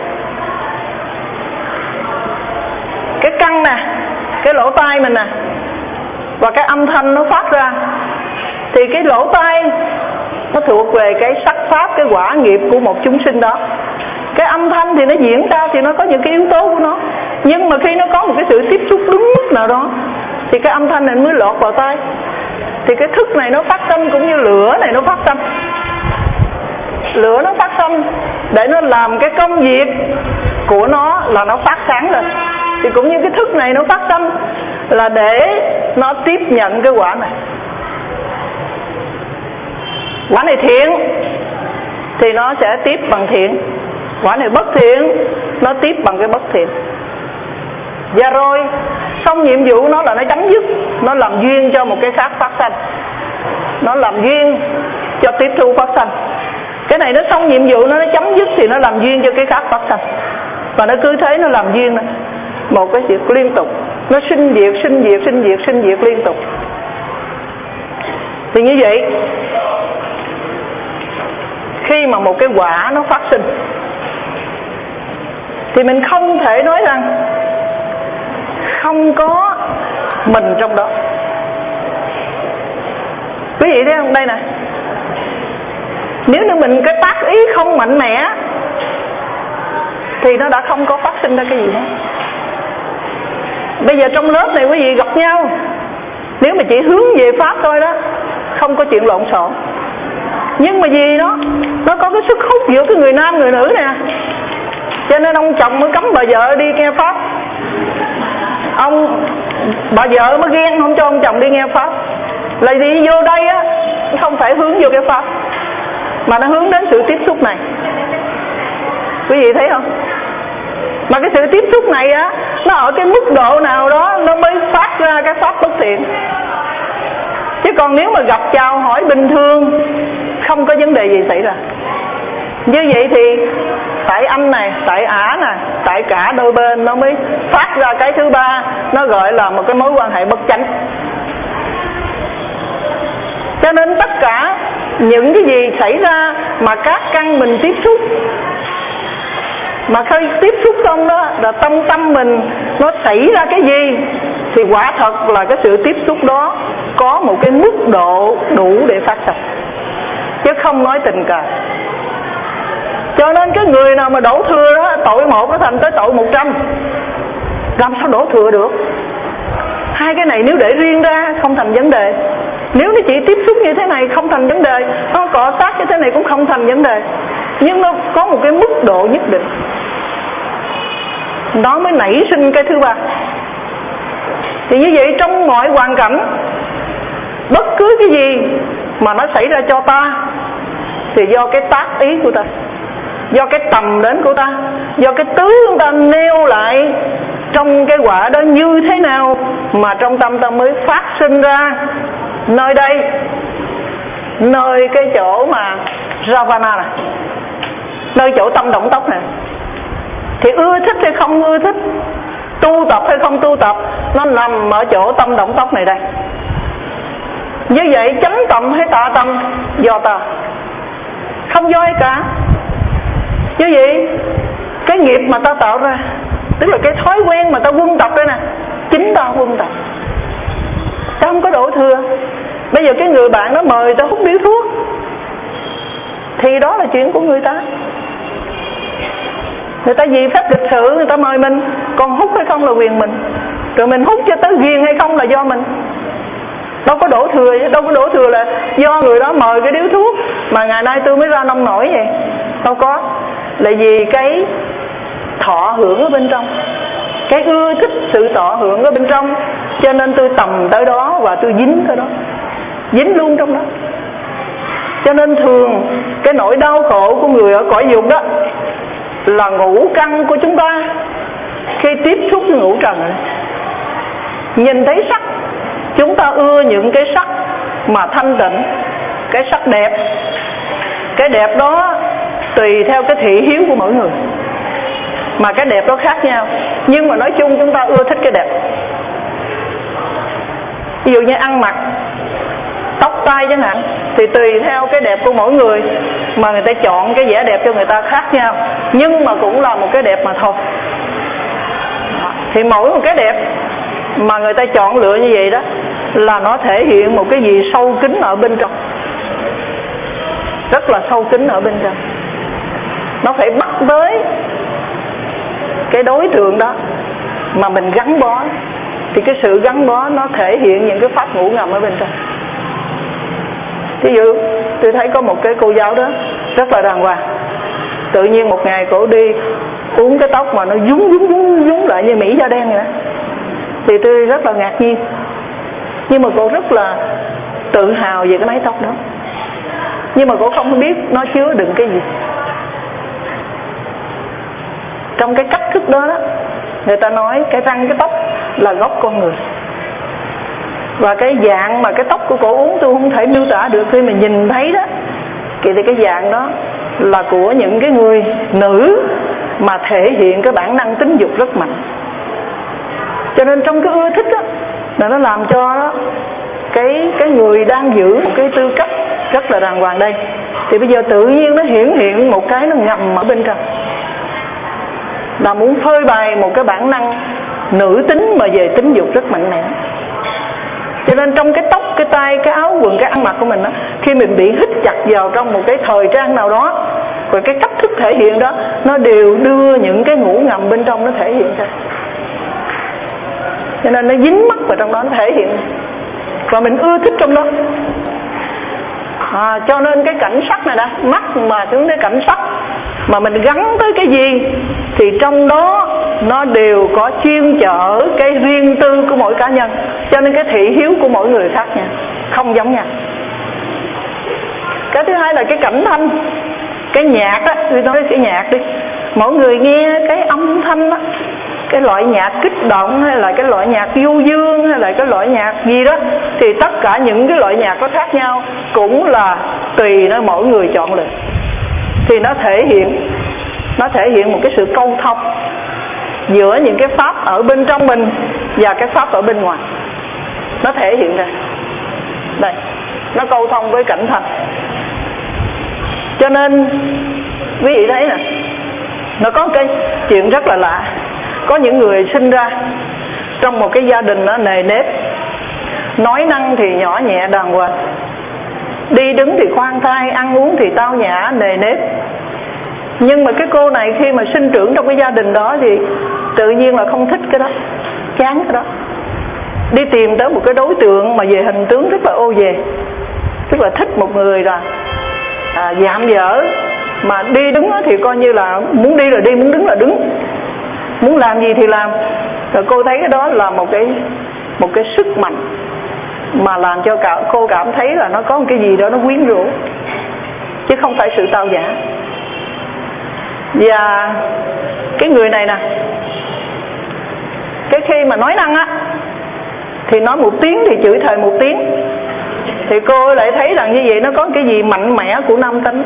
Speaker 2: Cái căn nè, cái lỗ tai mình nè, và cái âm thanh nó phát ra, thì cái lỗ tai nó thuộc về cái sắc pháp, cái quả nghiệp của một chúng sinh đó. Cái âm thanh thì nó diễn ra thì nó có những cái yếu tố của nó. Nhưng mà khi nó có một cái sự tiếp xúc đúng mức nào đó thì cái âm thanh này mới lọt vào tai. Thì cái thức này nó phát sinh cũng như lửa này nó phát sinh. Lửa nó phát sinh để nó làm cái công việc của nó là nó phát sáng lên. Thì cũng như cái thức này nó phát sinh là để nó tiếp nhận cái quả này. Quả này thiện thì nó sẽ tiếp bằng thiện, quả này bất thiện nó tiếp bằng cái bất thiện. Và rồi xong nhiệm vụ nó là nó chấm dứt, nó làm duyên cho một cái khác phát sinh, nó làm duyên cho tiếp thu phát sinh. Cái này nó xong nhiệm vụ nó, nó chấm dứt thì nó làm duyên cho cái khác phát sinh. Và nó cứ thế nó làm duyên này, một cái việc liên tục, nó sinh diệt sinh diệt sinh diệt sinh diệt liên tục. Thì như vậy, khi mà một cái quả nó phát sinh thì mình không thể nói rằng không có mình trong đó. Quý vị thấy không? Đây nè, nếu như mình cái tác ý không mạnh mẽ thì nó đã không có phát sinh ra cái gì hết. Bây giờ trong lớp này quý vị gặp nhau, nếu mà chỉ hướng về pháp thôi đó, không có chuyện lộn xộn. Nhưng mà vì nó nó có cái sức hút giữa cái người nam người nữ nè, cho nên ông chồng mới cấm bà vợ đi nghe pháp, ông bà vợ mới ghen không cho ông chồng đi nghe pháp. Là vì vô đây á không phải hướng vô cái pháp, mà nó hướng đến sự tiếp xúc này. Quý vị thấy không? Mà cái sự tiếp xúc này á, nó ở cái mức độ nào đó nó mới phát ra cái pháp bất thiện. Chứ còn nếu mà gặp chào hỏi bình thường, không có vấn đề gì xảy ra. Như vậy thì tại anh này, tại ả này, tại cả đôi bên nó mới phát ra cái thứ ba, nó gọi là một cái mối quan hệ bất chánh. Cho nên tất cả những cái gì xảy ra mà các căn mình tiếp xúc, mà khi tiếp xúc xong đó là tâm tâm mình nó xảy ra cái gì, thì quả thật là cái sự tiếp xúc đó có một cái mức độ đủ để phát sinh, chứ không nói tình cờ. Cho nên cái người nào mà đổ thừa đó, tội một nó thành tới tội một trăm. Làm sao đổ thừa được? Hai cái này nếu để riêng ra không thành vấn đề. Nếu nó chỉ tiếp xúc như thế này không thành vấn đề, nó cọ sát như thế này cũng không thành vấn đề. Nhưng nó có một cái mức độ nhất định, nó mới nảy sinh cái thứ ba. Thì như vậy trong mọi hoàn cảnh, bất cứ cái gì mà nó xảy ra cho ta thì do cái tác ý của ta, do cái tầm đến của ta, do cái tứ chúng ta nêu lại trong cái quả đó như thế nào mà trong tâm ta mới phát sinh ra nơi đây, nơi cái chỗ mà Ravana này, nơi chỗ tâm động tóc này. Thì ưa thích hay không ưa thích, tu tập hay không tu tập, nó nằm ở chỗ tâm động tóc này đây. Như vậy chánh tâm hay tà tâm do ta, không do ai cả. Như vậy cái nghiệp mà ta tạo ra, tức là cái thói quen mà ta quân tập đây nè, chính ta quân tập, ta không có đổ thừa. Bây giờ cái người bạn nó mời ta hút điếu thuốc thì đó là chuyện của người ta. Người ta vì phép lịch sự người ta mời mình, còn hút hay không là quyền mình. Rồi mình hút cho tới ghiền hay không là do mình. Đâu có đổ thừa, đâu có đổ thừa là do người đó mời cái điếu thuốc mà ngày nay tôi mới ra nông nổi vậy. Đâu có. Là vì cái thọ hưởng ở bên trong, cái ưa thích sự thọ hưởng ở bên trong, cho nên tôi tầm tới đó và tôi dính tới đó, dính luôn trong đó. Cho nên thường cái nỗi đau khổ của người ở cõi dục đó là ngũ căn của chúng ta khi tiếp xúc với ngũ trần này. Nhìn thấy sắc, chúng ta ưa những cái sắc mà thanh tịnh, cái sắc đẹp. Cái đẹp đó tùy theo cái thị hiếu của mỗi người mà cái đẹp đó khác nhau. Nhưng mà nói chung chúng ta ưa thích cái đẹp. Ví dụ như ăn mặc, tóc tai chẳng hạn, thì tùy theo cái đẹp của mỗi người mà người ta chọn cái vẻ đẹp cho người ta khác nhau. Nhưng mà cũng là một cái đẹp mà thôi. Thì mỗi một cái đẹp mà người ta chọn lựa như vậy đó là nó thể hiện một cái gì sâu kín ở bên trong, rất là sâu kín ở bên trong. Nó phải bắt tới cái đối tượng đó mà mình gắn bó. Thì cái sự gắn bó nó thể hiện những cái pháp ngủ ngầm ở bên trong. Ví dụ tôi thấy có một cái cô giáo đó rất là đàng hoàng, tự nhiên một ngày cổ đi uống cái tóc mà nó dúng dúng dúng dúng lại như Mỹ da đen vậy đó. Thì tôi rất là ngạc nhiên. Nhưng mà cô rất là tự hào về cái mái tóc đó. Nhưng mà cô không biết nó chứa đựng cái gì. Trong cái cách thức đó đó, người ta nói cái răng cái tóc là gốc con người. Và cái dạng mà cái tóc của cổ uống tôi không thể miêu tả được. Khi mà nhìn thấy đó thì cái dạng đó là của những cái người nữ mà thể hiện cái bản năng tính dục rất mạnh. Cho nên trong cái ưa thích đó là nó làm cho đó, cái cái người đang giữ một cái tư cách rất là đàng hoàng đây, thì bây giờ tự nhiên nó hiển hiện một cái nó ngầm ở bên trong, là muốn phơi bày một cái bản năng nữ tính mà về tính dục rất mạnh mẽ. Cho nên trong cái tóc, cái tay, cái áo quần, cái ăn mặc của mình đó, khi mình bị hít chặt vào trong một cái thời trang nào đó, rồi cái cách thức thể hiện đó nó đều đưa những cái ngủ ngầm bên trong nó thể hiện ra. Cho nên nó dính mắt vào trong đó, nó thể hiện, và mình ưa thích trong đó. À, cho nên cái cảnh sắc này đó, mắt mà hướng tới cảnh sắc mà mình gắn tới cái gì thì trong đó nó đều có chuyên chở cái riêng tư của mỗi cá nhân. Cho nên cái thị hiếu của mỗi người khác nhau, không giống nhau. Cái thứ hai là cái cảnh thanh, cái nhạc á, tôi nói cái nhạc đi. Mỗi người nghe cái âm thanh á, cái loại nhạc kích động hay là cái loại nhạc du dương hay là cái loại nhạc gì đó, thì tất cả những cái loại nhạc có khác nhau, cũng là tùy nó mỗi người chọn lựa. thì nó thể hiện nó thể hiện một cái sự câu thông giữa những cái pháp ở bên trong mình và cái pháp ở bên ngoài. Nó thể hiện ra đây, nó câu thông với cảnh thanh. Cho nên quý vị thấy nè, nó có cái chuyện rất là lạ. Có những người sinh ra trong một cái gia đình nó nề nếp, nói năng thì nhỏ nhẹ đàng hoàng, đi đứng thì khoan thai, ăn uống thì tao nhã nề nếp. Nhưng mà cái cô này khi mà sinh trưởng trong cái gia đình đó thì tự nhiên là không thích cái đó, chán cái đó, đi tìm tới một cái đối tượng mà về hình tướng rất là ô về, tức là thích một người là à, dạm dở, mà đi đứng thì coi như là muốn đi là đi, muốn đứng là đứng, muốn làm gì thì làm. Rồi cô thấy cái đó là một cái một cái sức mạnh mà làm cho cả cô cảm thấy là nó có một cái gì đó nó quyến rũ, chứ không phải sự tao nhã. Và cái người này nè, cái khi mà nói năng á thì nói một tiếng thì chửi thề một tiếng, thì cô lại thấy rằng như vậy nó có cái gì mạnh mẽ của nam tính.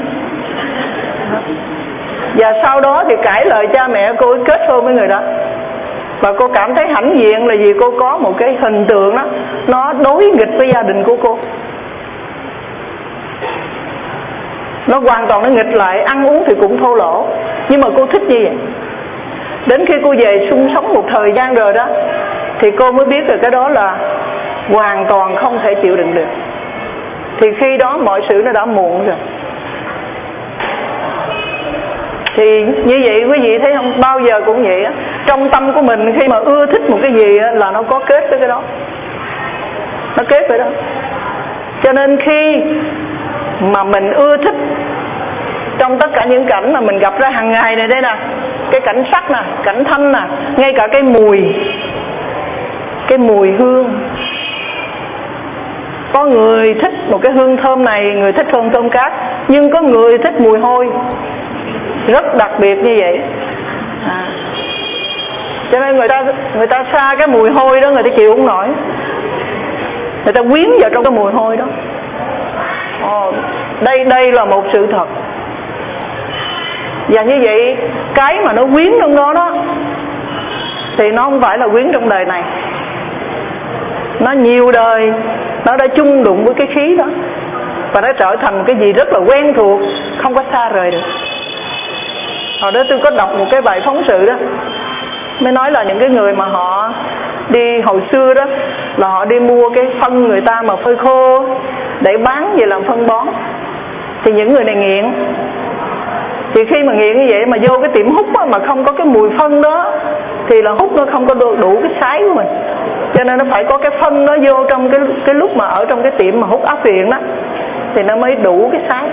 Speaker 2: Và sau đó thì cãi lời cha mẹ cô ấy, kết hôn với người đó. Và cô cảm thấy hãnh diện là vì cô có một cái hình tượng đó nó đối nghịch với gia đình của cô, nó hoàn toàn nó nghịch lại, ăn uống thì cũng thô lỗ, nhưng mà cô thích như vậy. Đến khi cô về sung sống một thời gian rồi đó thì cô mới biết là cái đó là hoàn toàn không thể chịu đựng được. Thì khi đó mọi sự nó đã muộn rồi. Thì như vậy quý vị thấy không, bao giờ cũng vậy á, trong tâm của mình khi mà ưa thích một cái gì á, là nó có kết với cái đó, nó kết với đó. Cho nên khi mà mình ưa thích trong tất cả những cảnh mà mình gặp ra hàng ngày này đây nè, cái cảnh sắc nè, cảnh thanh nè, ngay cả cái mùi, cái mùi hương. Có người thích một cái hương thơm này, người thích hương thơm khác, nhưng có người thích mùi hôi rất đặc biệt như vậy à. Cho nên người ta người ta xa cái mùi hôi đó, người ta chịu không nổi, người ta quyến vào trong cái mùi hôi đó. Ồ, đây đây là một sự thật. Và như vậy cái mà nó quyến trong đó đó thì nó không phải là quyến trong đời này, nó nhiều đời nó đã chung đụng với cái khí đó và nó trở thành cái gì rất là quen thuộc, không có xa rời được. Hồi đó tôi có đọc một cái bài phóng sự đó, mới nói là những cái người mà họ đi hồi xưa đó là họ đi mua cái phân người ta mà phơi khô để bán về làm phân bón. Thì những người này nghiện, thì khi mà nghiện như vậy mà vô cái tiệm hút mà không có cái mùi phân đó thì là hút nó không có đủ cái sái của mình, cho nên nó phải có cái phân nó vô trong cái cái lúc mà ở trong cái tiệm mà hút áp viện đó thì nó mới đủ cái sái.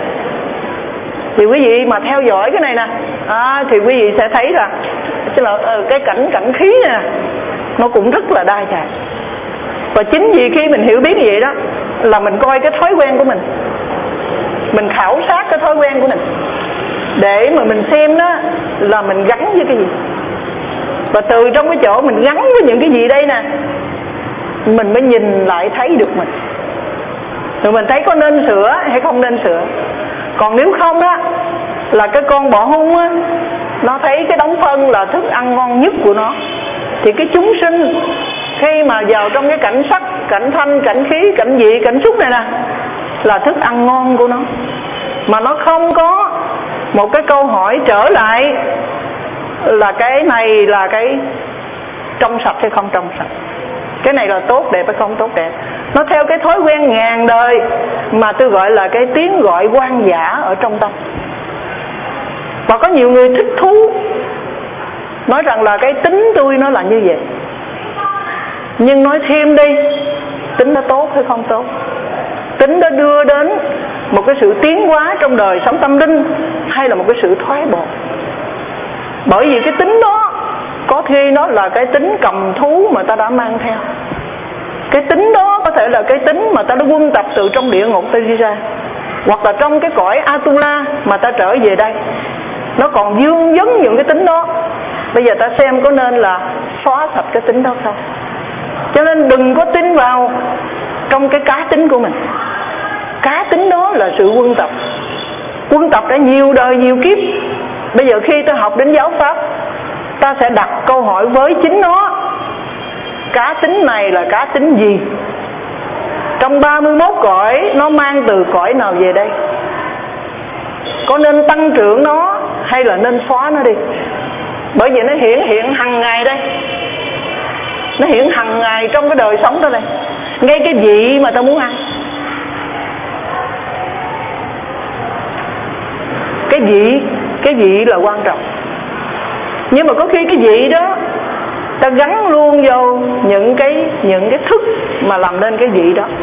Speaker 2: Thì quý vị mà theo dõi cái này nè à, thì quý vị sẽ thấy là, tức là cái cảnh cảnh khí nè nó cũng rất là đa dạng. Và chính vì khi mình hiểu biết như vậy đó là mình coi cái thói quen của mình, mình khảo sát cái thói quen của mình để mà mình xem đó là mình gắn với cái gì. Và từ trong cái chỗ mình gắn với những cái gì đây nè, mình mới nhìn lại thấy được mình, rồi mình thấy có nên sửa hay không nên sửa. Còn nếu không á, là cái con bọ hung á, nó thấy cái đống phân là thức ăn ngon nhất của nó, thì cái chúng sinh khi mà vào trong cái cảnh sắc, cảnh thanh, cảnh khí, cảnh vị, cảnh xúc này nè là thức ăn ngon của nó, mà nó không có một cái câu hỏi trở lại là cái này là cái trong sạch hay không trong sạch, cái này là tốt đẹp hay không tốt đẹp. Nó theo cái thói quen ngàn đời mà tôi gọi là cái tiếng gọi hoang dã ở trong tâm. Và có nhiều người thích thú nói rằng là cái tính tôi nó là như vậy, nhưng nói thêm đi, tính nó tốt hay không tốt, tính nó đưa đến một cái sự tiến hóa trong đời sống tâm linh hay là một cái sự thoái bộ. Bởi vì cái tính đó có khi nó là cái tính cầm thú mà ta đã mang theo. Cái tính đó có thể là cái tính mà ta đã quân tập từ trong địa ngục ta đi ra, hoặc là trong cái cõi Atula mà ta trở về đây, nó còn vương vấn những cái tính đó. Bây giờ ta xem có nên là xóa sạch cái tính đó không. Cho nên đừng có tin vào trong cái cá tính của mình. Cá tính đó là sự quân tập, quân tập đã nhiều đời nhiều kiếp. Bây giờ khi ta học đến giáo pháp, ta sẽ đặt câu hỏi với chính nó: cá tính này là cá tính gì? Trong ba mươi mốt cõi, nó mang từ cõi nào về đây? Có nên tăng trưởng nó hay là nên xóa nó đi? Bởi vì nó hiện hiện hằng ngày đây, nó hiện hằng ngày trong cái đời sống đó đây. Ngay cái vị mà ta muốn ăn, cái vị cái vị là quan trọng. Nhưng mà có khi cái vị đó ta gắn luôn vô những cái những cái thức mà làm nên cái vị đó.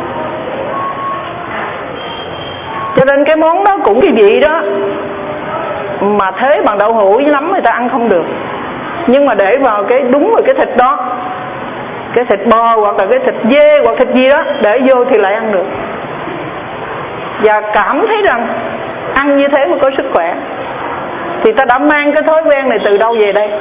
Speaker 2: Cho nên cái món đó cũng cái vị đó, mà thế bằng đậu hũ với nấm người ta ăn không được. Nhưng mà để vào cái đúng rồi cái thịt đó, cái thịt bò hoặc là cái thịt dê hoặc thịt gì đó để vô thì lại ăn được. Và cảm thấy rằng ăn như thế mới có sức khỏe. Thì ta đã mang cái thói quen này từ đâu về đây?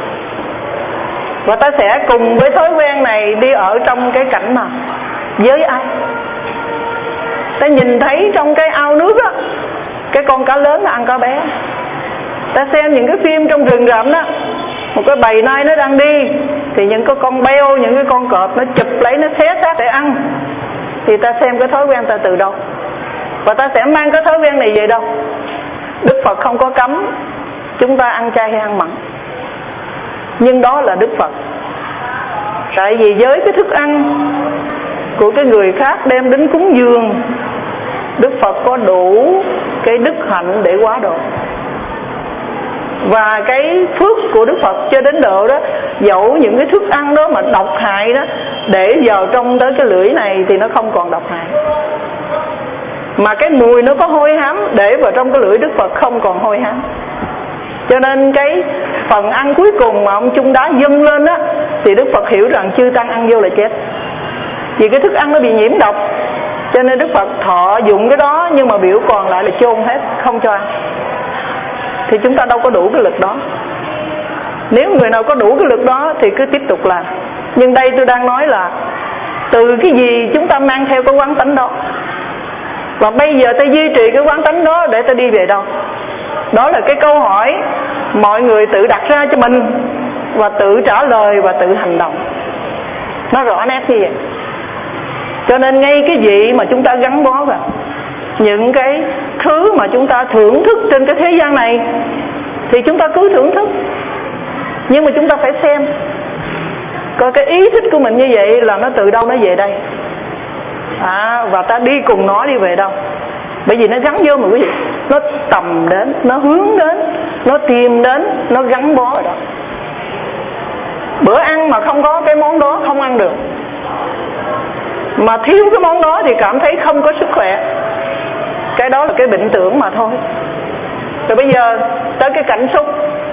Speaker 2: Và ta sẽ cùng với thói quen này đi ở trong cái cảnh nào? Với ai? Ta nhìn thấy trong cái ao nước á, cái con cá lớn nó ăn cá bé. Ta xem những cái phim trong rừng rậm đó, một cái bầy nai nó đang đi, thì những cái con beo, những cái con cọp nó chụp lấy, nó xé xác để ăn. Thì ta xem cái thói quen ta từ đâu? Và ta sẽ mang cái thói quen này về đâu? Đức Phật không có cấm chúng ta ăn chay hay ăn mặn, nhưng đó là Đức Phật. Tại vì với cái thức ăn của cái người khác đem đến cúng dường, Đức Phật có đủ cái đức hạnh để quá độ. Và cái phước của Đức Phật cho đến độ đó, dẫu những cái thức ăn đó mà độc hại đó, để vào trong tới cái lưỡi này thì nó không còn độc hại. Mà cái mùi nó có hôi hám, để vào trong cái lưỡi Đức Phật không còn hôi hám. Cho nên cái phần ăn cuối cùng mà ông chung đá dâng lên á, thì Đức Phật hiểu rằng chư tăng ăn vô là chết. Vì cái thức ăn nó bị nhiễm độc, cho nên Đức Phật thọ dụng cái đó, nhưng mà biểu còn lại là chôn hết, không cho ăn. Thì chúng ta đâu có đủ cái lực đó. Nếu người nào có đủ cái lực đó thì cứ tiếp tục làm. Nhưng đây tôi đang nói là từ cái gì chúng ta mang theo cái quán tánh đó. Và bây giờ ta duy trì cái quán tánh đó để ta đi về đâu? Đó là cái câu hỏi mọi người tự đặt ra cho mình, và tự trả lời và tự hành động. Nó rõ nét như vậy. Cho nên ngay cái gì mà chúng ta gắn bó vào, những cái thứ mà chúng ta thưởng thức trên cái thế gian này, thì chúng ta cứ thưởng thức. Nhưng mà chúng ta phải xem coi cái ý thích của mình như vậy là nó từ đâu nó về đây, à, và ta đi cùng nó đi về đâu. Bởi vì nó gắn vô mà quý vị, nó tầm đến, nó hướng đến, nó tìm đến, nó gắn bó ở đó. Bữa ăn mà không có cái món đó không ăn được, mà thiếu cái món đó thì cảm thấy không có sức khỏe. Cái đó là cái bệnh tưởng mà thôi. Rồi bây giờ tới cái cảm xúc.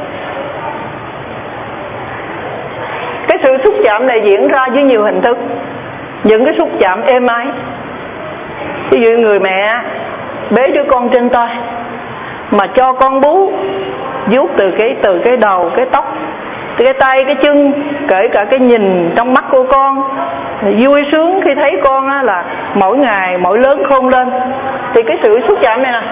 Speaker 2: Cái sự xúc chạm này diễn ra với nhiều hình thức. Những cái xúc chạm êm ái, ví dụ người mẹ bế đứa con trên tay mà cho con bú, vuốt từ cái từ cái đầu, cái tóc, cái tay, cái chân, kể cả cái nhìn trong mắt của con, vui sướng khi thấy con á, là mỗi ngày mỗi lớn khôn lên. Thì cái sự xúc chạm này nè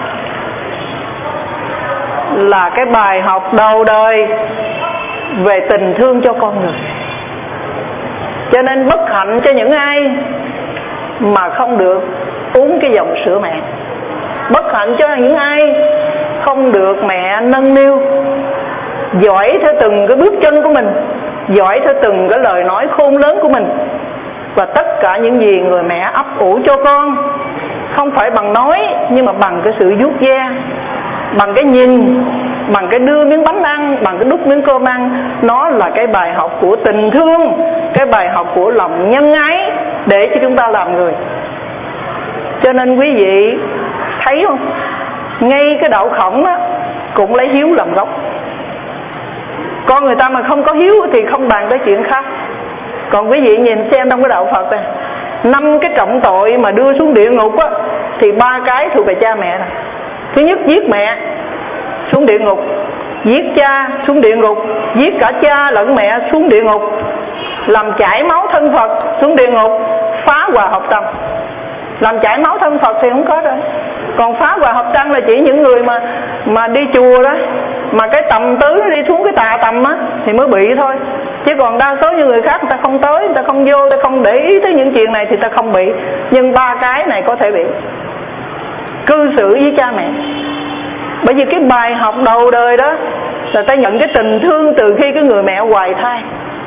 Speaker 2: là cái bài học đầu đời về tình thương cho con người. Cho nên bất hạnh cho những ai mà không được uống cái dòng sữa mẹ, bất hạnh cho những ai không được mẹ nâng niu, dõi theo từng cái bước chân của mình, dõi theo từng cái lời nói khôn lớn của mình. Và tất cả những gì người mẹ ấp ủ cho con, không phải bằng nói, nhưng mà bằng cái sự vuốt ve, bằng cái nhìn, bằng cái đưa miếng bánh ăn, bằng cái đút miếng cơm ăn. Nó là cái bài học của tình thương, cái bài học của lòng nhân ái để cho chúng ta làm người. Cho nên quý vị thấy không, ngay cái đạo Khổng á, cũng lấy hiếu làm gốc. Con người ta mà không có hiếu thì không bàn tới chuyện khác. Còn quý vị nhìn xem trong cái đạo Phật này, năm cái trọng tội mà đưa xuống địa ngục á, thì ba cái thuộc về cha mẹ này. Thứ nhất, giết mẹ xuống địa ngục, giết cha xuống địa ngục, giết cả cha lẫn mẹ xuống địa ngục, làm chảy máu thân Phật xuống địa ngục, phá hòa hợp tâm. Làm chảy máu thân Phật thì không có rồi. Còn phá hoại hợp trăng là chỉ những người mà mà đi chùa đó, mà cái tầm tứ nó đi xuống cái tà tầm á thì mới bị thôi. Chứ còn đa số những người khác người ta không tới, người ta không vô, người ta không để ý tới những chuyện này thì người ta không bị. Nhưng ba cái này có thể bị. Cư xử với cha mẹ. Bởi vì cái bài học đầu đời đó là ta nhận cái tình thương từ khi cái người mẹ hoài thai,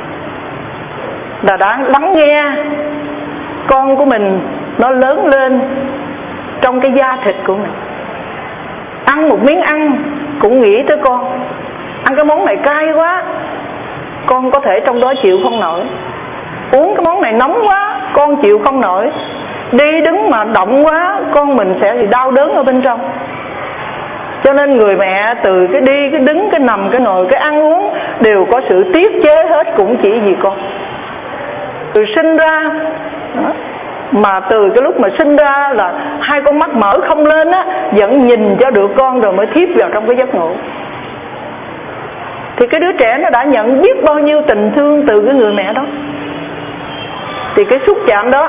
Speaker 2: là đã lắng nghe con của mình nó lớn lên trong cái da thịt của mình. Ăn một miếng ăn cũng nghĩ tới con. Ăn cái món này cay quá, con có thể trong đó chịu không nổi. Uống cái món này nóng quá, con chịu không nổi. Đi đứng mà động quá, con mình sẽ bị đau đớn ở bên trong. Cho nên người mẹ từ cái đi, cái đứng, cái nằm, cái ngồi, cái ăn uống đều có sự tiết chế hết, cũng chỉ vì con. Từ sinh ra đó, mà từ cái lúc mà sinh ra là hai con mắt mở không lên á, vẫn nhìn cho được con rồi mới thiếp vào trong cái giấc ngủ. Thì cái đứa trẻ nó đã nhận biết bao nhiêu tình thương từ cái người mẹ đó. Thì cái xúc chạm đó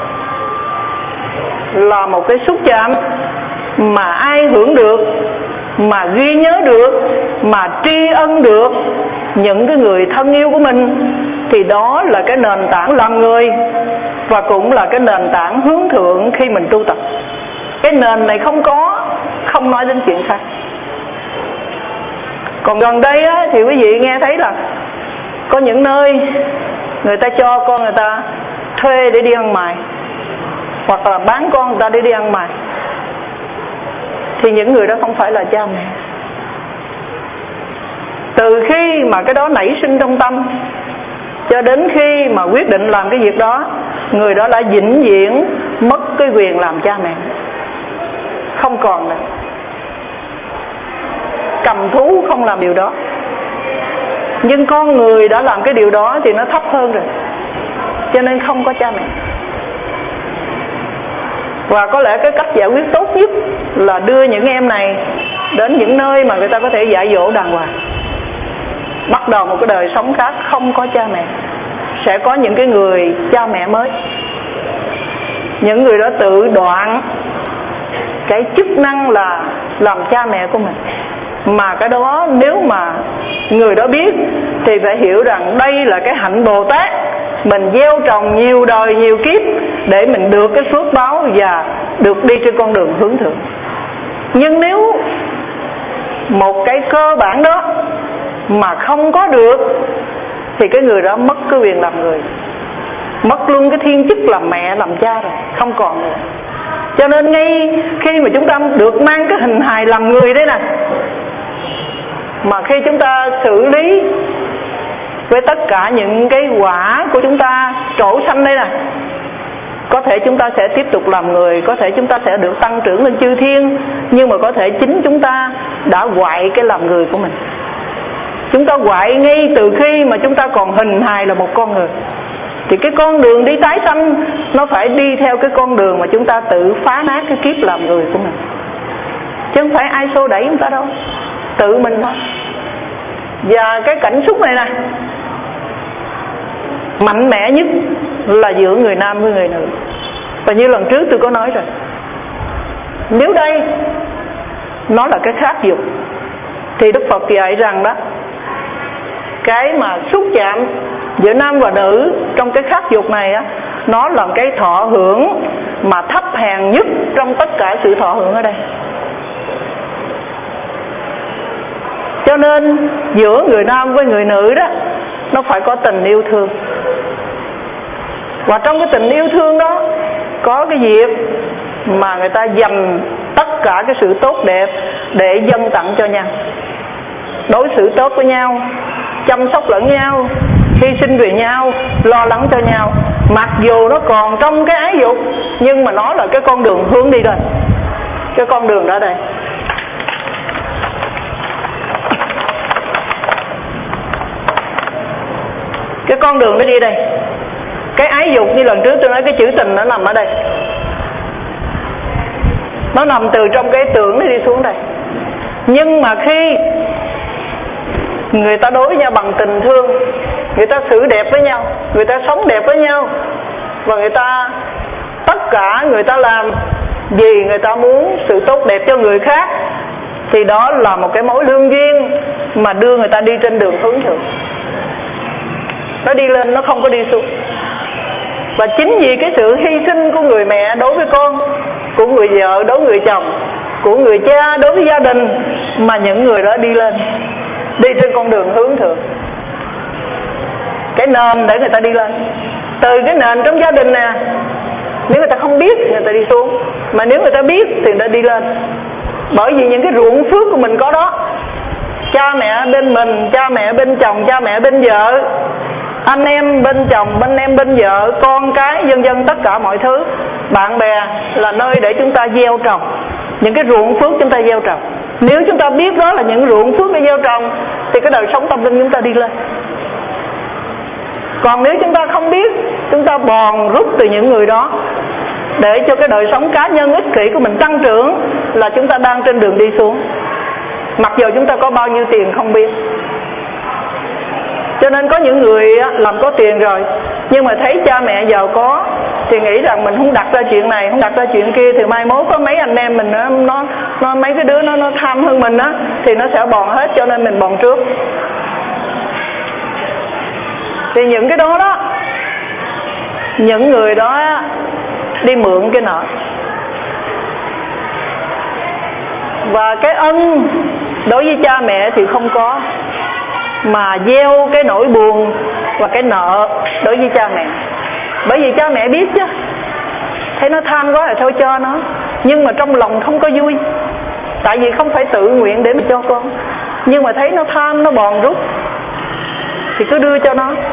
Speaker 2: là một cái xúc chạm mà ai hưởng được, mà ghi nhớ được, mà tri ân được những cái người thân yêu của mình, thì đó là cái nền tảng làm người, và cũng là cái nền tảng hướng thượng khi mình tu tập. Cái nền này không có, không nói đến chuyện khác. Còn gần đây á, thì quý vị nghe thấy là có những nơi người ta cho con người ta thuê để đi ăn mày, hoặc là bán con người ta để đi ăn mày. Thì những người đó không phải là cha mẹ. Từ khi mà cái đó nảy sinh trong tâm cho đến khi mà quyết định làm cái việc đó, người đó đã vĩnh viễn mất cái quyền làm cha mẹ, không còn nữa. Cầm thú không làm điều đó, nhưng con người đã làm cái điều đó thì nó thấp hơn rồi, cho nên không có cha mẹ. Và có lẽ cái cách giải quyết tốt nhất là đưa những em này đến những nơi mà người ta có thể dạy dỗ đàng hoàng, bắt đầu một cái đời sống khác không có cha mẹ. Sẽ có những cái người cha mẹ mới, những người đó tự đoạn cái chức năng là làm cha mẹ của mình. Mà cái đó nếu mà người đó biết thì phải hiểu rằng đây là cái hạnh Bồ Tát mình gieo trồng nhiều đời nhiều kiếp để mình được cái phước báo và được đi trên con đường hướng thượng. Nhưng nếu một cái cơ bản đó mà không có được thì cái người đó mất cái quyền làm người, mất luôn cái thiên chức làm mẹ làm cha rồi, không còn nữa. Cho nên ngay khi mà chúng ta được mang cái hình hài làm người đấy nè, mà khi chúng ta xử lý với tất cả những cái quả của chúng ta trổ sanh đây nè, có thể chúng ta sẽ tiếp tục làm người, có thể chúng ta sẽ được tăng trưởng lên chư thiên, nhưng mà có thể chính chúng ta đã hoại cái làm người của mình. Chúng ta hoại ngay từ khi mà chúng ta còn hình hài là một con người. Thì cái con đường đi tái sanh nó phải đi theo cái con đường mà chúng ta tự phá nát cái kiếp làm người của mình, chứ không phải ai xô đẩy chúng ta đâu, tự mình thôi. Và cái cảm xúc này nè, mạnh mẽ nhất là giữa người nam với người nữ. Và như lần trước tôi có nói rồi, nếu đây nó là cái khác dục thì Đức Phật dạy rằng đó, cái mà xúc chạm giữa nam và nữ trong cái khác dục này á, nó là cái thọ hưởng mà thấp hèn nhất trong tất cả sự thọ hưởng ở đây. Cho nên giữa người nam với người nữ đó, nó phải có tình yêu thương. Và trong cái tình yêu thương đó có cái việc mà người ta dành tất cả cái sự tốt đẹp để dâng tặng cho nhau, đối xử tốt với nhau, chăm sóc lẫn nhau, hy sinh vì nhau, lo lắng cho nhau. Mặc dù nó còn trong cái ái dục, nhưng mà nó là cái con đường hướng đi rồi. Cái con đường đó đây, cái con đường nó đi đây. Cái ái dục như lần trước tôi nói, cái chữ tình nó nằm ở đây, nó nằm từ trong cái tưởng nó đi xuống đây. Nhưng mà khi người ta đối với nhau bằng tình thương, người ta xử đẹp với nhau, người ta sống đẹp với nhau, và người ta tất cả người ta làm vì người ta muốn sự tốt đẹp cho người khác, thì đó là một cái mối lương duyên mà đưa người ta đi trên đường hướng thượng. Nó đi lên, nó không có đi xuống. Và chính vì cái sự hy sinh của người mẹ đối với con, của người vợ đối với người chồng, của người cha đối với gia đình, mà những người đó đi lên, đi trên con đường hướng thượng. Cái nền để người ta đi lên. Từ cái nền trong gia đình nè, nếu người ta không biết thì người ta đi xuống, mà nếu người ta biết thì người ta đi lên. Bởi vì những cái ruộng phước của mình có đó, cha mẹ bên mình, cha mẹ bên chồng, cha mẹ bên vợ, anh em bên chồng, anh em bên vợ, con cái, vân vân, tất cả mọi thứ, bạn bè là nơi để chúng ta gieo trồng những cái ruộng phước chúng ta gieo trồng. Nếu chúng ta biết đó là những ruộng phước để gieo trồng thì cái đời sống tâm linh chúng ta đi lên. Còn nếu chúng ta không biết, chúng ta bòn rút từ những người đó để cho cái đời sống cá nhân ích kỷ của mình tăng trưởng, là chúng ta đang trên đường đi xuống, mặc dù chúng ta có bao nhiêu tiền không biết. Cho nên có những người làm có tiền rồi, nhưng mà thấy cha mẹ giàu có thì nghĩ rằng mình không đặt ra chuyện này, không đặt ra chuyện kia, thì mai mốt có mấy anh em mình nó, nó, nó mấy cái đứa nó, nó tham hơn mình á, thì nó sẽ bòn hết, cho nên mình bòn trước. Thì những cái đó đó, những người đó đi mượn cái nợ, và cái ân đối với cha mẹ thì không có, mà gieo cái nỗi buồn và cái nợ đối với cha mẹ. Bởi vì cha mẹ biết chứ, thấy nó tham quá thì thôi cho nó, nhưng mà trong lòng không có vui, tại vì không phải tự nguyện để mà cho con, nhưng mà thấy nó tham, nó bòn rút thì cứ đưa cho nó.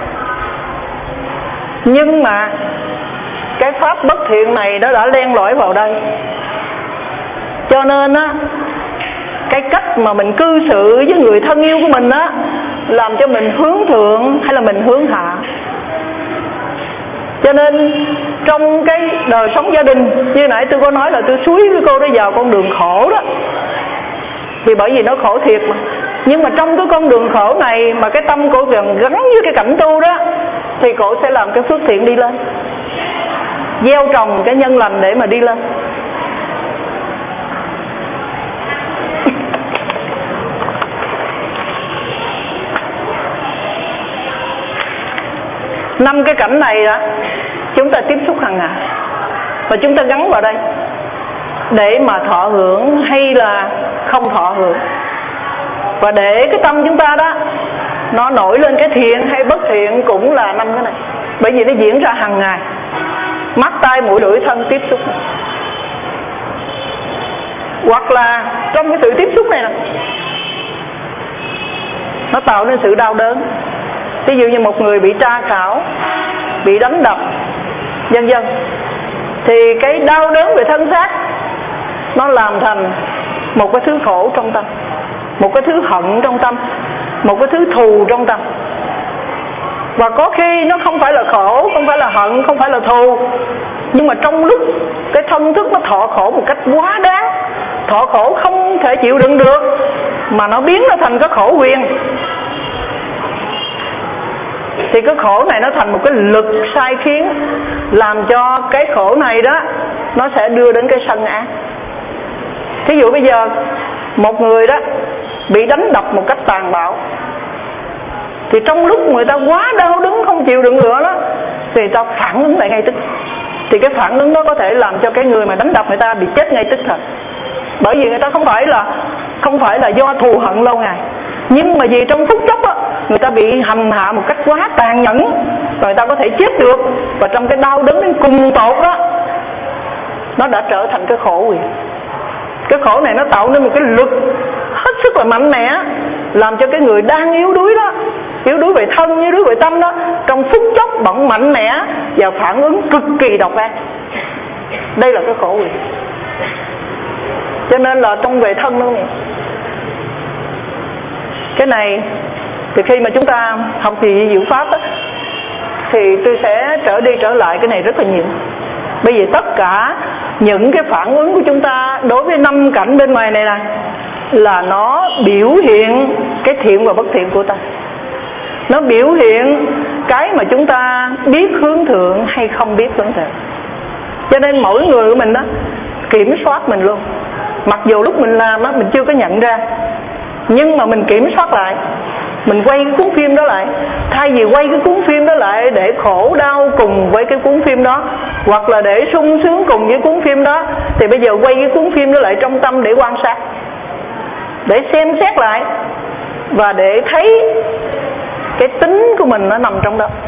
Speaker 2: Nhưng mà cái pháp bất thiện này nó đã len lỏi vào đây, cho nên á, cái cách mà mình cư xử với người thân yêu của mình á, làm cho mình hướng thượng hay là mình hướng hạ. Cho nên trong cái đời sống gia đình, như nãy tôi có nói là tôi xúi cái cô đó vào con đường khổ đó, thì bởi vì nó khổ thiệt mà. Nhưng mà trong cái con đường khổ này mà cái tâm cô gần gắn với cái cảnh tu đó, thì cô sẽ làm cái phước thiện đi lên, gieo trồng cái nhân lành để mà đi lên. Năm cái cảnh này đó chúng ta tiếp xúc hàng ngày, và chúng ta gắn vào đây để mà thọ hưởng hay là không thọ hưởng. Và để cái tâm chúng ta đó nó nổi lên cái thiện hay bất thiện cũng là năm cái này, bởi vì nó diễn ra hàng ngày. Mắt, tai, mũi, lưỡi, thân tiếp xúc này. Hoặc là trong cái sự tiếp xúc này nè, nó tạo nên sự đau đớn. Ví dụ như một người bị tra khảo, bị đánh đập, vân vân, thì cái đau đớn về thân xác nó làm thành một cái thứ khổ trong tâm, một cái thứ hận trong tâm, một cái thứ thù trong tâm. Và có khi nó không phải là khổ, không phải là hận, không phải là thù, nhưng mà trong lúc cái thân thức nó thọ khổ một cách quá đáng, thọ khổ không thể chịu đựng được, mà nó biến nó thành cái khổ quyền, thì cái khổ này nó thành một cái lực sai khiến, làm cho cái khổ này đó nó sẽ đưa đến cái sân ác. Thí dụ bây giờ một người đó bị đánh đập một cách tàn bạo, thì trong lúc người ta quá đau đớn không chịu đựng nữa đó, thì người ta phản ứng lại ngay tức. Thì cái phản ứng đó có thể làm cho cái người mà đánh đập người ta bị chết ngay tức thời. Bởi vì người ta không phải là không phải là do thù hận lâu ngày, nhưng mà vì trong phút chốc đó, người ta bị hành hạ một cách quá tàn nhẫn, rồi người ta có thể chết được. Và trong cái đau đớn đến cùng tột đó, nó đã trở thành cái khổ quyền. Cái khổ này nó tạo nên một cái lực hết sức là mạnh mẽ, làm cho cái người đang yếu đuối đó, yếu đuối về thân, yếu đuối về tâm đó, trong phút chốc bỗng mạnh mẽ và phản ứng cực kỳ độc ác. Đây là cái khổ quyền. Cho nên là trong về thân nó vậy. Cái này thì khi mà chúng ta học thì diệu pháp á, thì tôi sẽ trở đi trở lại cái này rất là nhiều. Bởi vì tất cả những cái phản ứng của chúng ta đối với năm cảnh bên ngoài này nè, là nó biểu hiện cái thiện và bất thiện của ta. Nó biểu hiện cái mà chúng ta biết hướng thượng hay không biết hướng thượng. Cho nên mỗi người của mình đó kiểm soát mình luôn. Mặc dù lúc mình làm á mình chưa có nhận ra, nhưng mà mình kiểm soát lại, mình quay cái cuốn phim đó lại. Thay vì quay cái cuốn phim đó lại để khổ đau cùng với cái cuốn phim đó, hoặc là để sung sướng cùng với cuốn phim đó, thì bây giờ quay cái cuốn phim đó lại trong tâm để quan sát, để xem xét lại, và để thấy cái tính của mình nó nằm trong đó.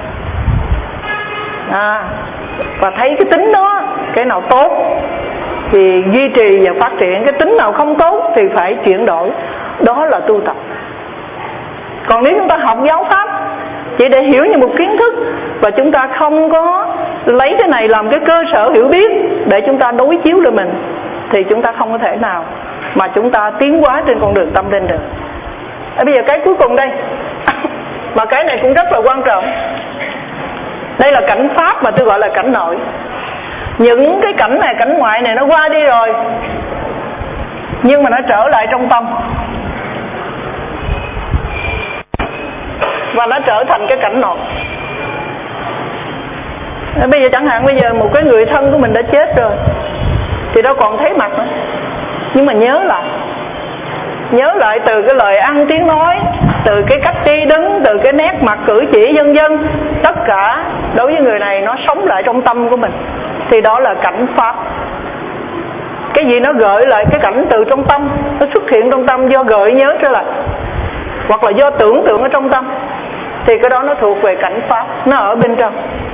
Speaker 2: À, và thấy cái tính đó, cái nào tốt thì duy trì và phát triển, cái tính nào không tốt thì phải chuyển đổi. Đó là tu tập. Còn nếu chúng ta học giáo pháp chỉ để hiểu như một kiến thức, và chúng ta không có lấy cái này làm cái cơ sở hiểu biết để chúng ta đối chiếu lên mình, thì chúng ta không có thể nào mà chúng ta tiến hóa trên con đường tâm linh được. À, bây giờ cái cuối cùng đây mà cái này cũng rất là quan trọng. Đây là cảnh pháp mà tôi gọi là cảnh nội. Những cái cảnh này, cảnh ngoại này nó qua đi rồi, nhưng mà nó trở lại trong tâm, và nó trở thành cái cảnh nội. Bây giờ chẳng hạn bây giờ một cái người thân của mình đã chết rồi thì đâu còn thấy mặt nữa, nhưng mà nhớ lại, nhớ lại từ cái lời ăn tiếng nói, từ cái cách đi đứng, từ cái nét mặt cử chỉ vân vân, tất cả đối với người này nó sống lại trong tâm của mình, thì đó là cảnh pháp. Cái gì nó gợi lại cái cảnh từ trong tâm, nó xuất hiện trong tâm do gợi nhớ trở lại, hoặc là do tưởng tượng ở trong tâm, thì cái đó nó thuộc về cảnh pháp, nó ở bên trong.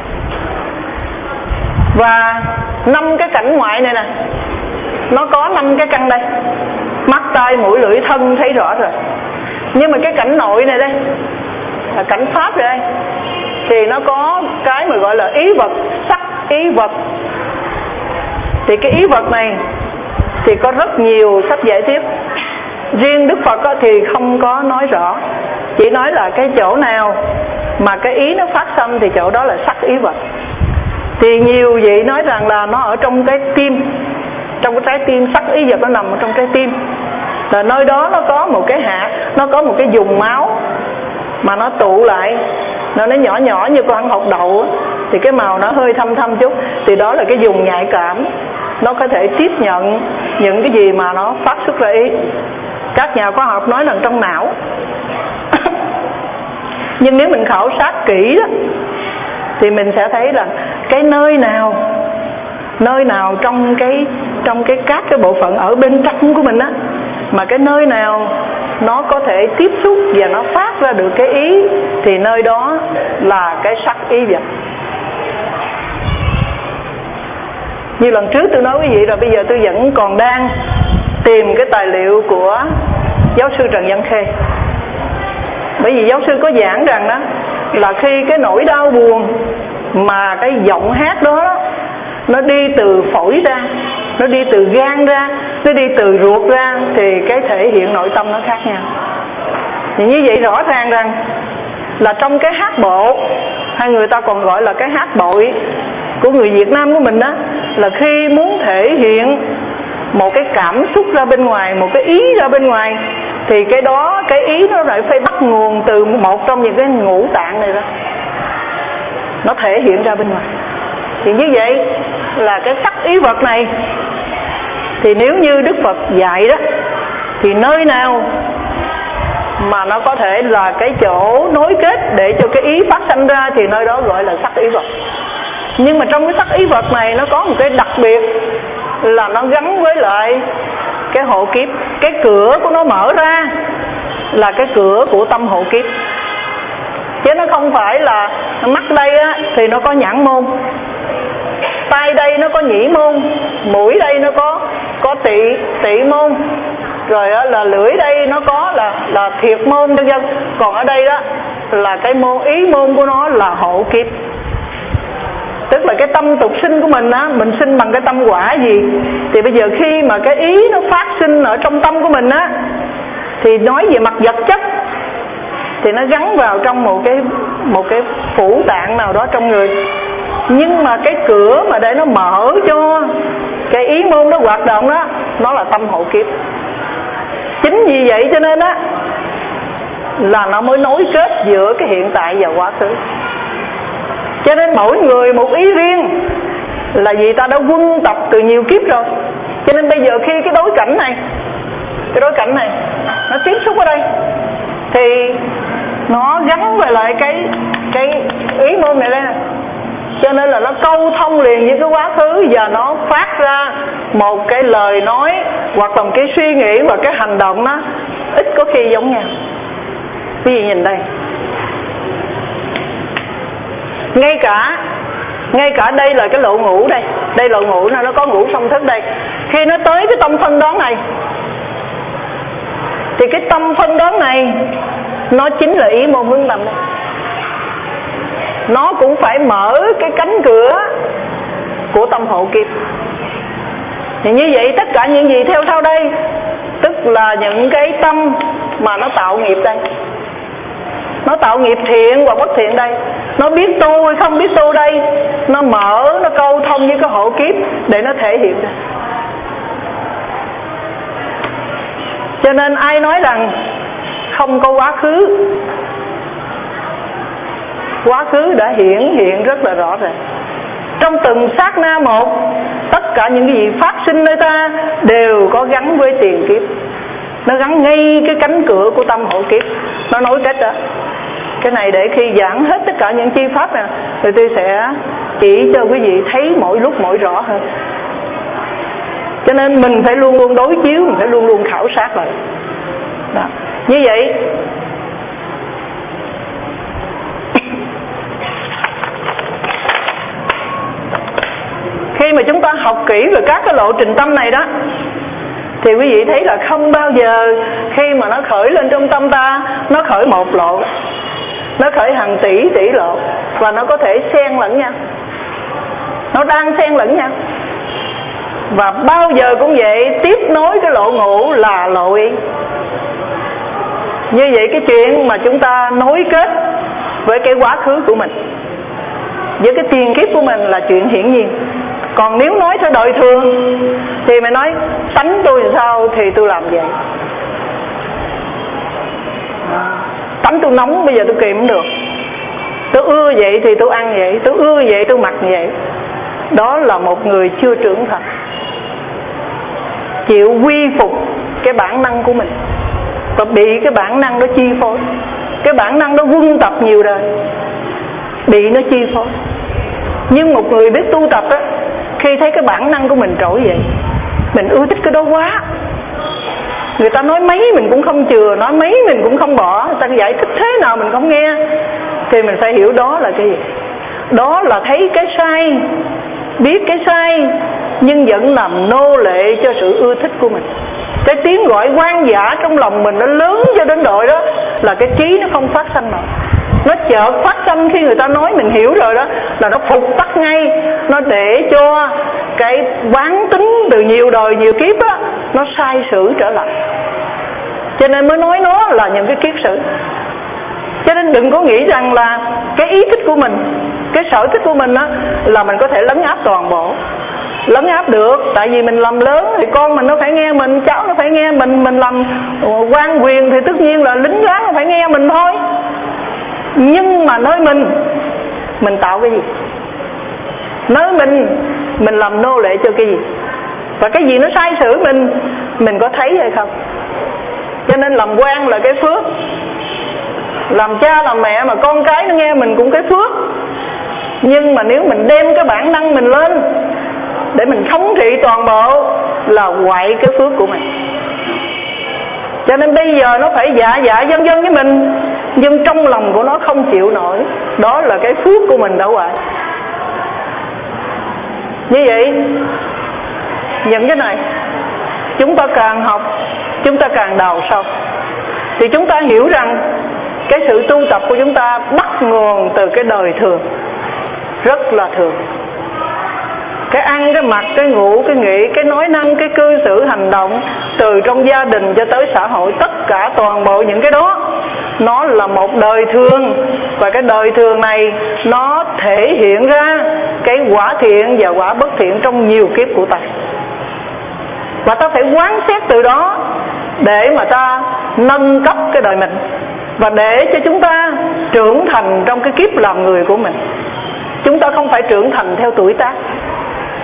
Speaker 2: Và năm cái cảnh ngoại này nè, nó có năm cái căn đây: mắt, tai, mũi, lưỡi, thân thấy rõ rồi. Nhưng mà cái cảnh nội này đây là cảnh pháp rồi đây, thì nó có cái mà gọi là ý vật, sắc ý vật. Thì cái ý vật này thì có rất nhiều sách giải thích. Riêng Đức Phật thì không có nói rõ, chỉ nói là cái chỗ nào mà cái ý nó phát sinh thì chỗ đó là sắc ý vật. Thì nhiều vị nói rằng là nó ở trong cái tim, trong cái trái tim, sắc ý vật nó nằm ở trong trái tim. Là nơi đó nó có một cái hạt, nó có một cái vùng máu mà nó tụ lại, nó nó nhỏ nhỏ như con hột đậu, thì cái màu nó hơi thâm thâm chút, thì đó là cái vùng nhạy cảm, nó có thể tiếp nhận những cái gì mà nó phát xuất ra ý. Các nhà khoa học nói là trong não. Nhưng nếu mình khảo sát kỹ đó, thì mình sẽ thấy là cái nơi nào, nơi nào trong cái trong cái các cái bộ phận ở bên trong của mình á, mà cái nơi nào nó có thể tiếp xúc và nó phát ra được cái ý, thì nơi đó là cái sắc ý vật. Như lần trước tôi nói quý vị rồi, bây giờ tôi vẫn còn đang tìm cái tài liệu của giáo sư Trần Văn Khê. Bởi vì giáo sư có giảng rằng đó là khi cái nỗi đau buồn mà cái giọng hát đó, đó nó đi từ phổi ra, nó đi từ gan ra, nó đi từ ruột ra, thì cái thể hiện nội tâm nó khác nhau. Thì như vậy rõ ràng rằng là trong cái hát bộ, hay người ta còn gọi là cái hát bội của người Việt Nam của mình đó, là khi muốn thể hiện một cái cảm xúc ra bên ngoài, một cái ý ra bên ngoài, thì cái đó, cái ý nó lại phải bắt nguồn từ một trong những cái ngũ tạng này đó, nó thể hiện ra bên ngoài. Thì như vậy là cái sắc ý vật này, thì nếu như Đức Phật dạy đó, thì nơi nào mà nó có thể là cái chỗ nối kết để cho cái ý phát sinh ra, thì nơi đó gọi là sắc ý vật. Nhưng mà trong cái sắc ý vật này nó có một cái đặc biệt là nó gắn với lại cái hộ kiếp. Cái cửa của nó mở ra là cái cửa của tâm hộ kiếp, chứ nó không phải là mắt đây á, thì nó có nhãn môn, tai đây nó có nhĩ môn, mũi đây nó có có tỵ tỵ môn, rồi á, là lưỡi đây nó có là là thiệt môn vân vân. Còn ở đây đó là cái môn ý môn của nó là hộ kiếp. Tức là cái tâm tục sinh của mình á, mình sinh bằng cái tâm quả gì, thì bây giờ khi mà cái ý nó phát sinh ở trong tâm của mình á, thì nói về mặt vật chất thì nó gắn vào trong một cái một cái phủ tạng nào đó trong người. Nhưng mà cái cửa mà để nó mở cho cái ý môn nó hoạt động đó, nó là tâm hộ kiếp. Chính vì vậy cho nên á là nó mới nối kết giữa cái hiện tại và quá khứ. Cho nên mỗi người một ý riêng, Là vì ta đã quân tập từ nhiều kiếp rồi. Cho nên bây giờ khi cái đối cảnh này, cái đối cảnh này nó tiếp xúc ở đây thì nó gắn về lại cái cái ý môn này đây nè. Cho nên là nó câu thông liền với cái quá khứ, và nó phát ra một cái lời nói hoặc là một cái suy nghĩ và cái hành động nó ít có khi giống nhau. Quý vị nhìn đây, ngay cả ngay cả đây là cái lộ ngũ đây, đây lộ ngũ này nó có ngũ song thức đây. Khi nó tới cái tâm phân đoán này thì cái tâm phân đoán này nó chính là ý môn hướng tâm. Nó cũng phải mở cái cánh cửa của tâm hộ kiếp. Thì như vậy tất cả những gì theo sau đây tức là những cái tâm mà nó tạo nghiệp đây, nó tạo nghiệp thiện và bất thiện đây, nó biết tu hay không biết tu đây, nó mở, nó câu thông với cái hộ kiếp để nó thể hiện ra. Cho nên ai nói rằng không có quá khứ, quá khứ đã hiển hiện rất là rõ ràng. Trong từng sát na một, tất cả những cái gì phát sinh nơi ta đều có gắn với tiền kiếp. Nó gắn ngay cái cánh cửa của tâm hộ kiếp, nó nối kết đó. Cái này để khi giảng hết tất cả những chi pháp nè, thì tôi sẽ chỉ cho quý vị thấy mỗi lúc mỗi rõ hơn. Cho nên mình phải luôn luôn đối chiếu, mình phải luôn luôn khảo sát lại đó. Như vậy khi mà chúng ta học kỹ về các cái lộ trình tâm này đó, thì quý vị thấy là không bao giờ khi mà nó khởi lên trong tâm ta, nó khởi một lộ, nó khởi hàng tỷ tỷ lộ, và nó có thể xen lẫn nhau, nó đang xen lẫn nhau. Và bao giờ cũng vậy, tiếp nối cái lộ ngũ là lộ ý. Như vậy cái chuyện mà chúng ta nối kết với cái quá khứ của mình, với cái tiền kiếp của mình là chuyện hiển nhiên. Còn nếu nói theo đời thường thì mày nói tánh tôi làm sao thì tôi làm vậy. Tánh tôi nóng bây giờ tôi kìm không được, tôi ưa vậy thì tôi ăn vậy, tôi ưa vậy tôi mặc vậy. Đó là một người chưa trưởng thành, chịu quy phục cái bản năng của mình và bị cái bản năng đó chi phối. Cái bản năng đó quân tập nhiều đời, bị nó chi phối. Nhưng một người biết tu tập á, khi thấy cái bản năng của mình trỗi dậy, mình ưa thích cái đó quá, người ta nói mấy mình cũng không chừa, nói mấy mình cũng không bỏ, người ta giải thích thế nào mình không nghe, thì mình phải hiểu đó là cái gì. Đó là thấy cái sai, biết cái sai, nhưng vẫn làm nô lệ cho sự ưa thích của mình. Cái tiếng gọi quan dã trong lòng mình nó lớn cho đến độ đó là cái trí nó không phát sanh nổi. Nó chợt phát sanh khi người ta nói mình hiểu rồi đó, là nó phục tắt ngay. Nó để cho cái quán tính từ nhiều đời nhiều kiếp á, nó sai sử trở lại. Cho nên mới nói nó là những cái kiếp sử. Cho nên đừng có nghĩ rằng là cái ý thích của mình, cái sở thích của mình á, là mình có thể lấn áp toàn bộ. Lấn áp được, tại vì mình làm lớn thì con mình nó phải nghe mình, cháu nó phải nghe mình. Mình làm quan quyền thì tất nhiên là lính gác nó phải nghe mình thôi. Nhưng mà nơi mình, mình tạo cái gì? Nơi mình, mình làm nô lệ cho cái gì? Và cái gì nó sai sử mình, mình có thấy hay không? Cho nên làm quan là cái phước. Làm cha làm mẹ mà con cái nó nghe mình cũng cái phước. Nhưng mà nếu mình đem cái bản năng mình lên để mình thống trị toàn bộ là quậy cái phước của mình. Cho nên bây giờ nó phải dạ dạ dân dân với mình, nhưng trong lòng của nó không chịu nổi. Đó là cái phước của mình đã quậy. Như vậy những cái này chúng ta càng học, chúng ta càng đào sâu, thì chúng ta hiểu rằng cái sự tu tập của chúng ta bắt nguồn từ cái đời thường, rất là thường. Cái ăn, cái mặc, cái ngủ, cái nghĩ, cái nói năng, cái cư xử hành động, từ trong gia đình cho tới xã hội, tất cả toàn bộ những cái đó nó là một đời thường. Và cái đời thường này nó thể hiện ra cái quả thiện và quả bất thiện trong nhiều kiếp của ta. Và ta phải quán xét từ đó để mà ta nâng cấp cái đời mình, và để cho chúng ta trưởng thành trong cái kiếp làm người của mình. Chúng ta không phải trưởng thành theo tuổi tác,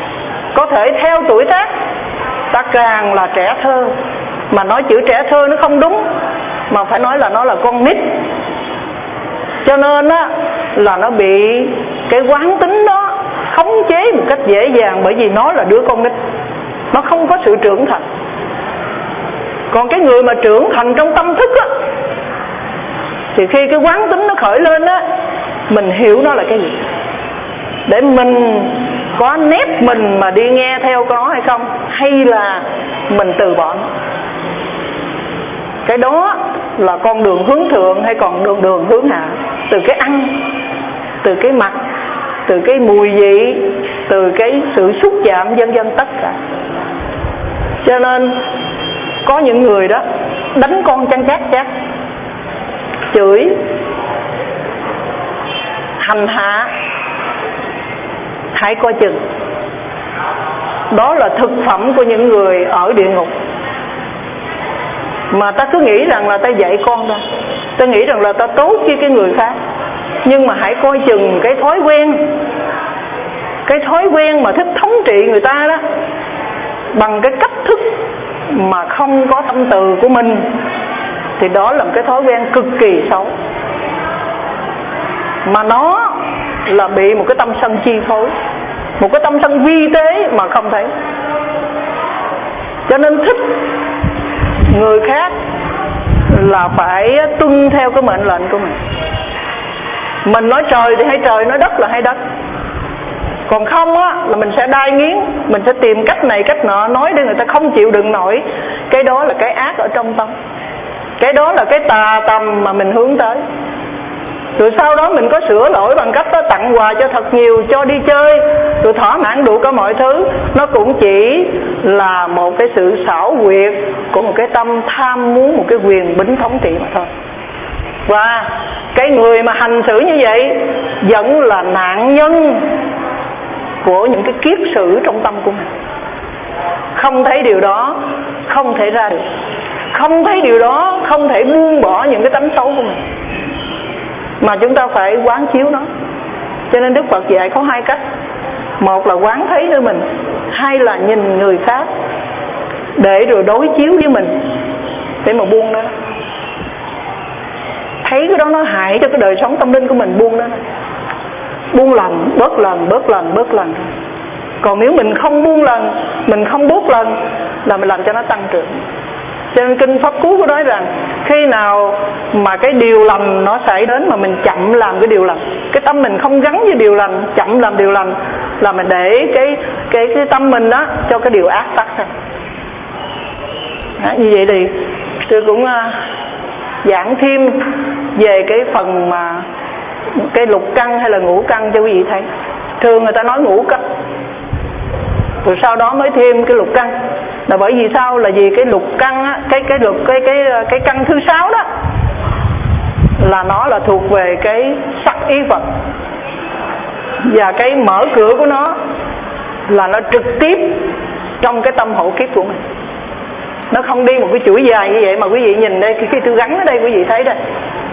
Speaker 2: có thể theo tuổi tác ta càng là trẻ thơ. Mà nói chữ trẻ thơ nó không đúng, mà phải nói là nó là con nít. Cho nên á là nó bị cái quán tính đó khống chế một cách dễ dàng, bởi vì nó là đứa con nít, nó không có sự trưởng thành. Còn cái người mà trưởng thành trong tâm thức á, thì khi cái quán tính nó khởi lên á, mình hiểu nó là cái gì, để mình có nép mình mà đi nghe theo nó hay không, hay là mình từ bỏ nó. Cái đó là con đường hướng thượng hay còn đường đường hướng hạ. Từ cái ăn, từ cái mặc, từ cái mùi vị, từ cái sự xúc chạm, vân vân tất cả. Cho nên có những người đó đánh con chăn chát chát, chửi, hành hạ, hãy coi chừng. Đó là thực phẩm của những người ở địa ngục. Mà ta cứ nghĩ rằng là ta dạy con ta, ta nghĩ rằng là ta tốt với cái người khác. Nhưng mà hãy coi chừng cái thói quen, cái thói quen mà thích thống trị người ta đó, bằng cái cách thức mà không có tâm từ của mình, thì đó là một cái thói quen cực kỳ xấu. Mà nó là bị một cái tâm sân chi phối, một cái tâm sân vi tế mà không thấy. Cho nên thích người khác là phải tuân theo cái mệnh lệnh của mình. Mình nói trời thì hay trời, nói đất là hay đất. Còn không á là mình sẽ đai nghiến, mình sẽ tìm cách này cách nọ nói để người ta không chịu đựng nổi. Cái đó là cái ác ở trong tâm, cái đó là cái tà tầm mà mình hướng tới. Rồi sau đó mình có sửa lỗi bằng cách đó, tặng quà cho thật nhiều, cho đi chơi, rồi thỏa mãn đủ cả mọi thứ. Nó cũng chỉ là một cái sự xảo quyệt của một cái tâm tham muốn một cái quyền bính thống trị mà thôi. Và cái người mà hành xử như vậy vẫn là nạn nhân của những cái kiết sử trong tâm của mình. Không thấy điều đó không thể ra được, không thấy điều đó không thể buông bỏ những cái tánh xấu của mình, mà chúng ta phải quán chiếu nó. Cho nên Đức Phật dạy có hai cách. Một là quán thấy nơi mình, hai là nhìn người khác để rồi đối chiếu với mình để mà buông nó. Thấy cái đó nó hại cho cái đời sống tâm linh của mình, buông nó. Buông lần, bớt lần, bớt lần, bớt lần. Còn nếu mình không buông lần, mình không bớt lần, là mình làm cho nó tăng trưởng. Cho nên kinh Pháp Cú có nói rằng khi nào mà cái điều lành nó xảy đến mà mình chậm làm cái điều lành, cái tâm mình không gắn với điều lành, chậm làm điều lành, là mình để cái cái cái tâm mình đó cho cái điều ác phát sinh. Như vậy thì tôi cũng uh, giảng thêm về cái phần mà cái lục căn hay là ngũ căn cho quý vị thấy. Thường người ta nói ngũ căn, rồi sau đó mới thêm cái lục căn. Là bởi vì sao? Là vì cái lục căn á, cái cái lục cái cái cái căn thứ sáu đó là nó là thuộc về cái sắc ý Phật, và cái mở cửa của nó là nó trực tiếp trong cái tâm hộ kiếp của mình. Nó không đi một cái chuỗi dài như vậy. Mà quý vị nhìn đây, khi tôi gắn ở đây quý vị thấy đây,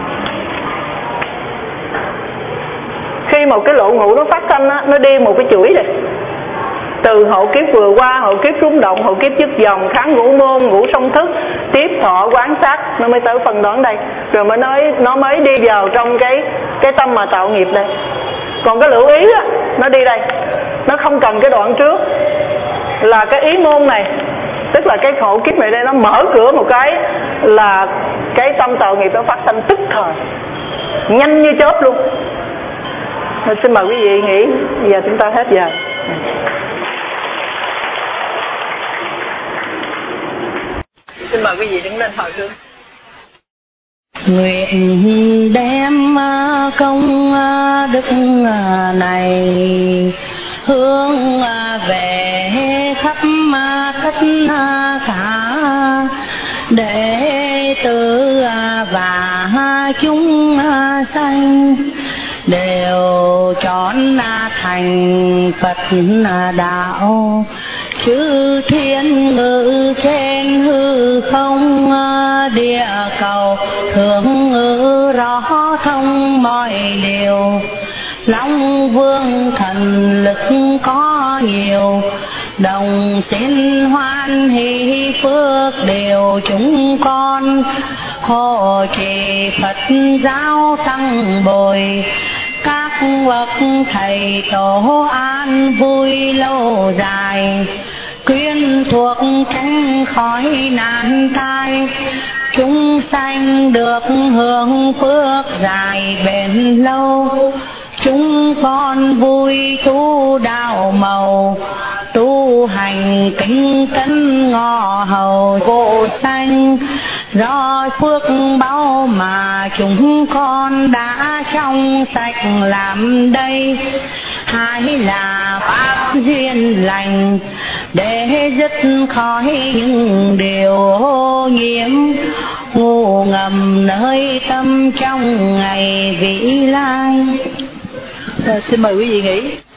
Speaker 2: khi một cái lộ ngũ nó phát sinh á, nó đi một cái chuỗi này, từ hộ kiếp vừa qua, hộ kiếp rung động, hộ kiếp dứt dòng, kháng ngũ môn, ngũ song thức, tiếp thọ quán sát, nó mới tới phần đoạn đây. Rồi mới nói nó mới đi vào trong cái cái tâm mà tạo nghiệp đây. Còn cái lưu ý á, nó đi đây, nó không cần cái đoạn trước là cái ý môn này, tức là cái hộ kiếp này đây, nó mở cửa một cái là cái tâm tạo nghiệp nó phát sinh tức thời, nhanh như chớp luôn. Rồi xin mời quý vị nghỉ, giờ chúng ta hết giờ. Xin mời quý vị đứng lên hỏi trước.
Speaker 1: Nguyện đem công đức này hướng về khắp tất cả đệ tử và chúng sanh đều chọn thành Phật đạo, chư thiên ngự trên hư không địa cầu, thường ngự rõ thông mọi điều. Long vương thần lực có nhiều, đồng xin hoan hỷ phước đều chúng con, hộ trì Phật giáo tăng bồi, các bậc thầy tổ an vui lâu dài, quyến thuộc tránh khỏi nạn tai, chúng sanh được hưởng phước dài bền lâu. Chúng con vui tu đạo màu, tu hành kính cẩn ngọ hầu vô sanh, do phước báu mà chúng con đã trong sạch làm đây. Hai là pháp duyên lành để dứt khỏi những điều ô nhiễm ngủ ngầm nơi tâm trong ngày vĩ lai.
Speaker 2: À, xin mời quý vị nghỉ.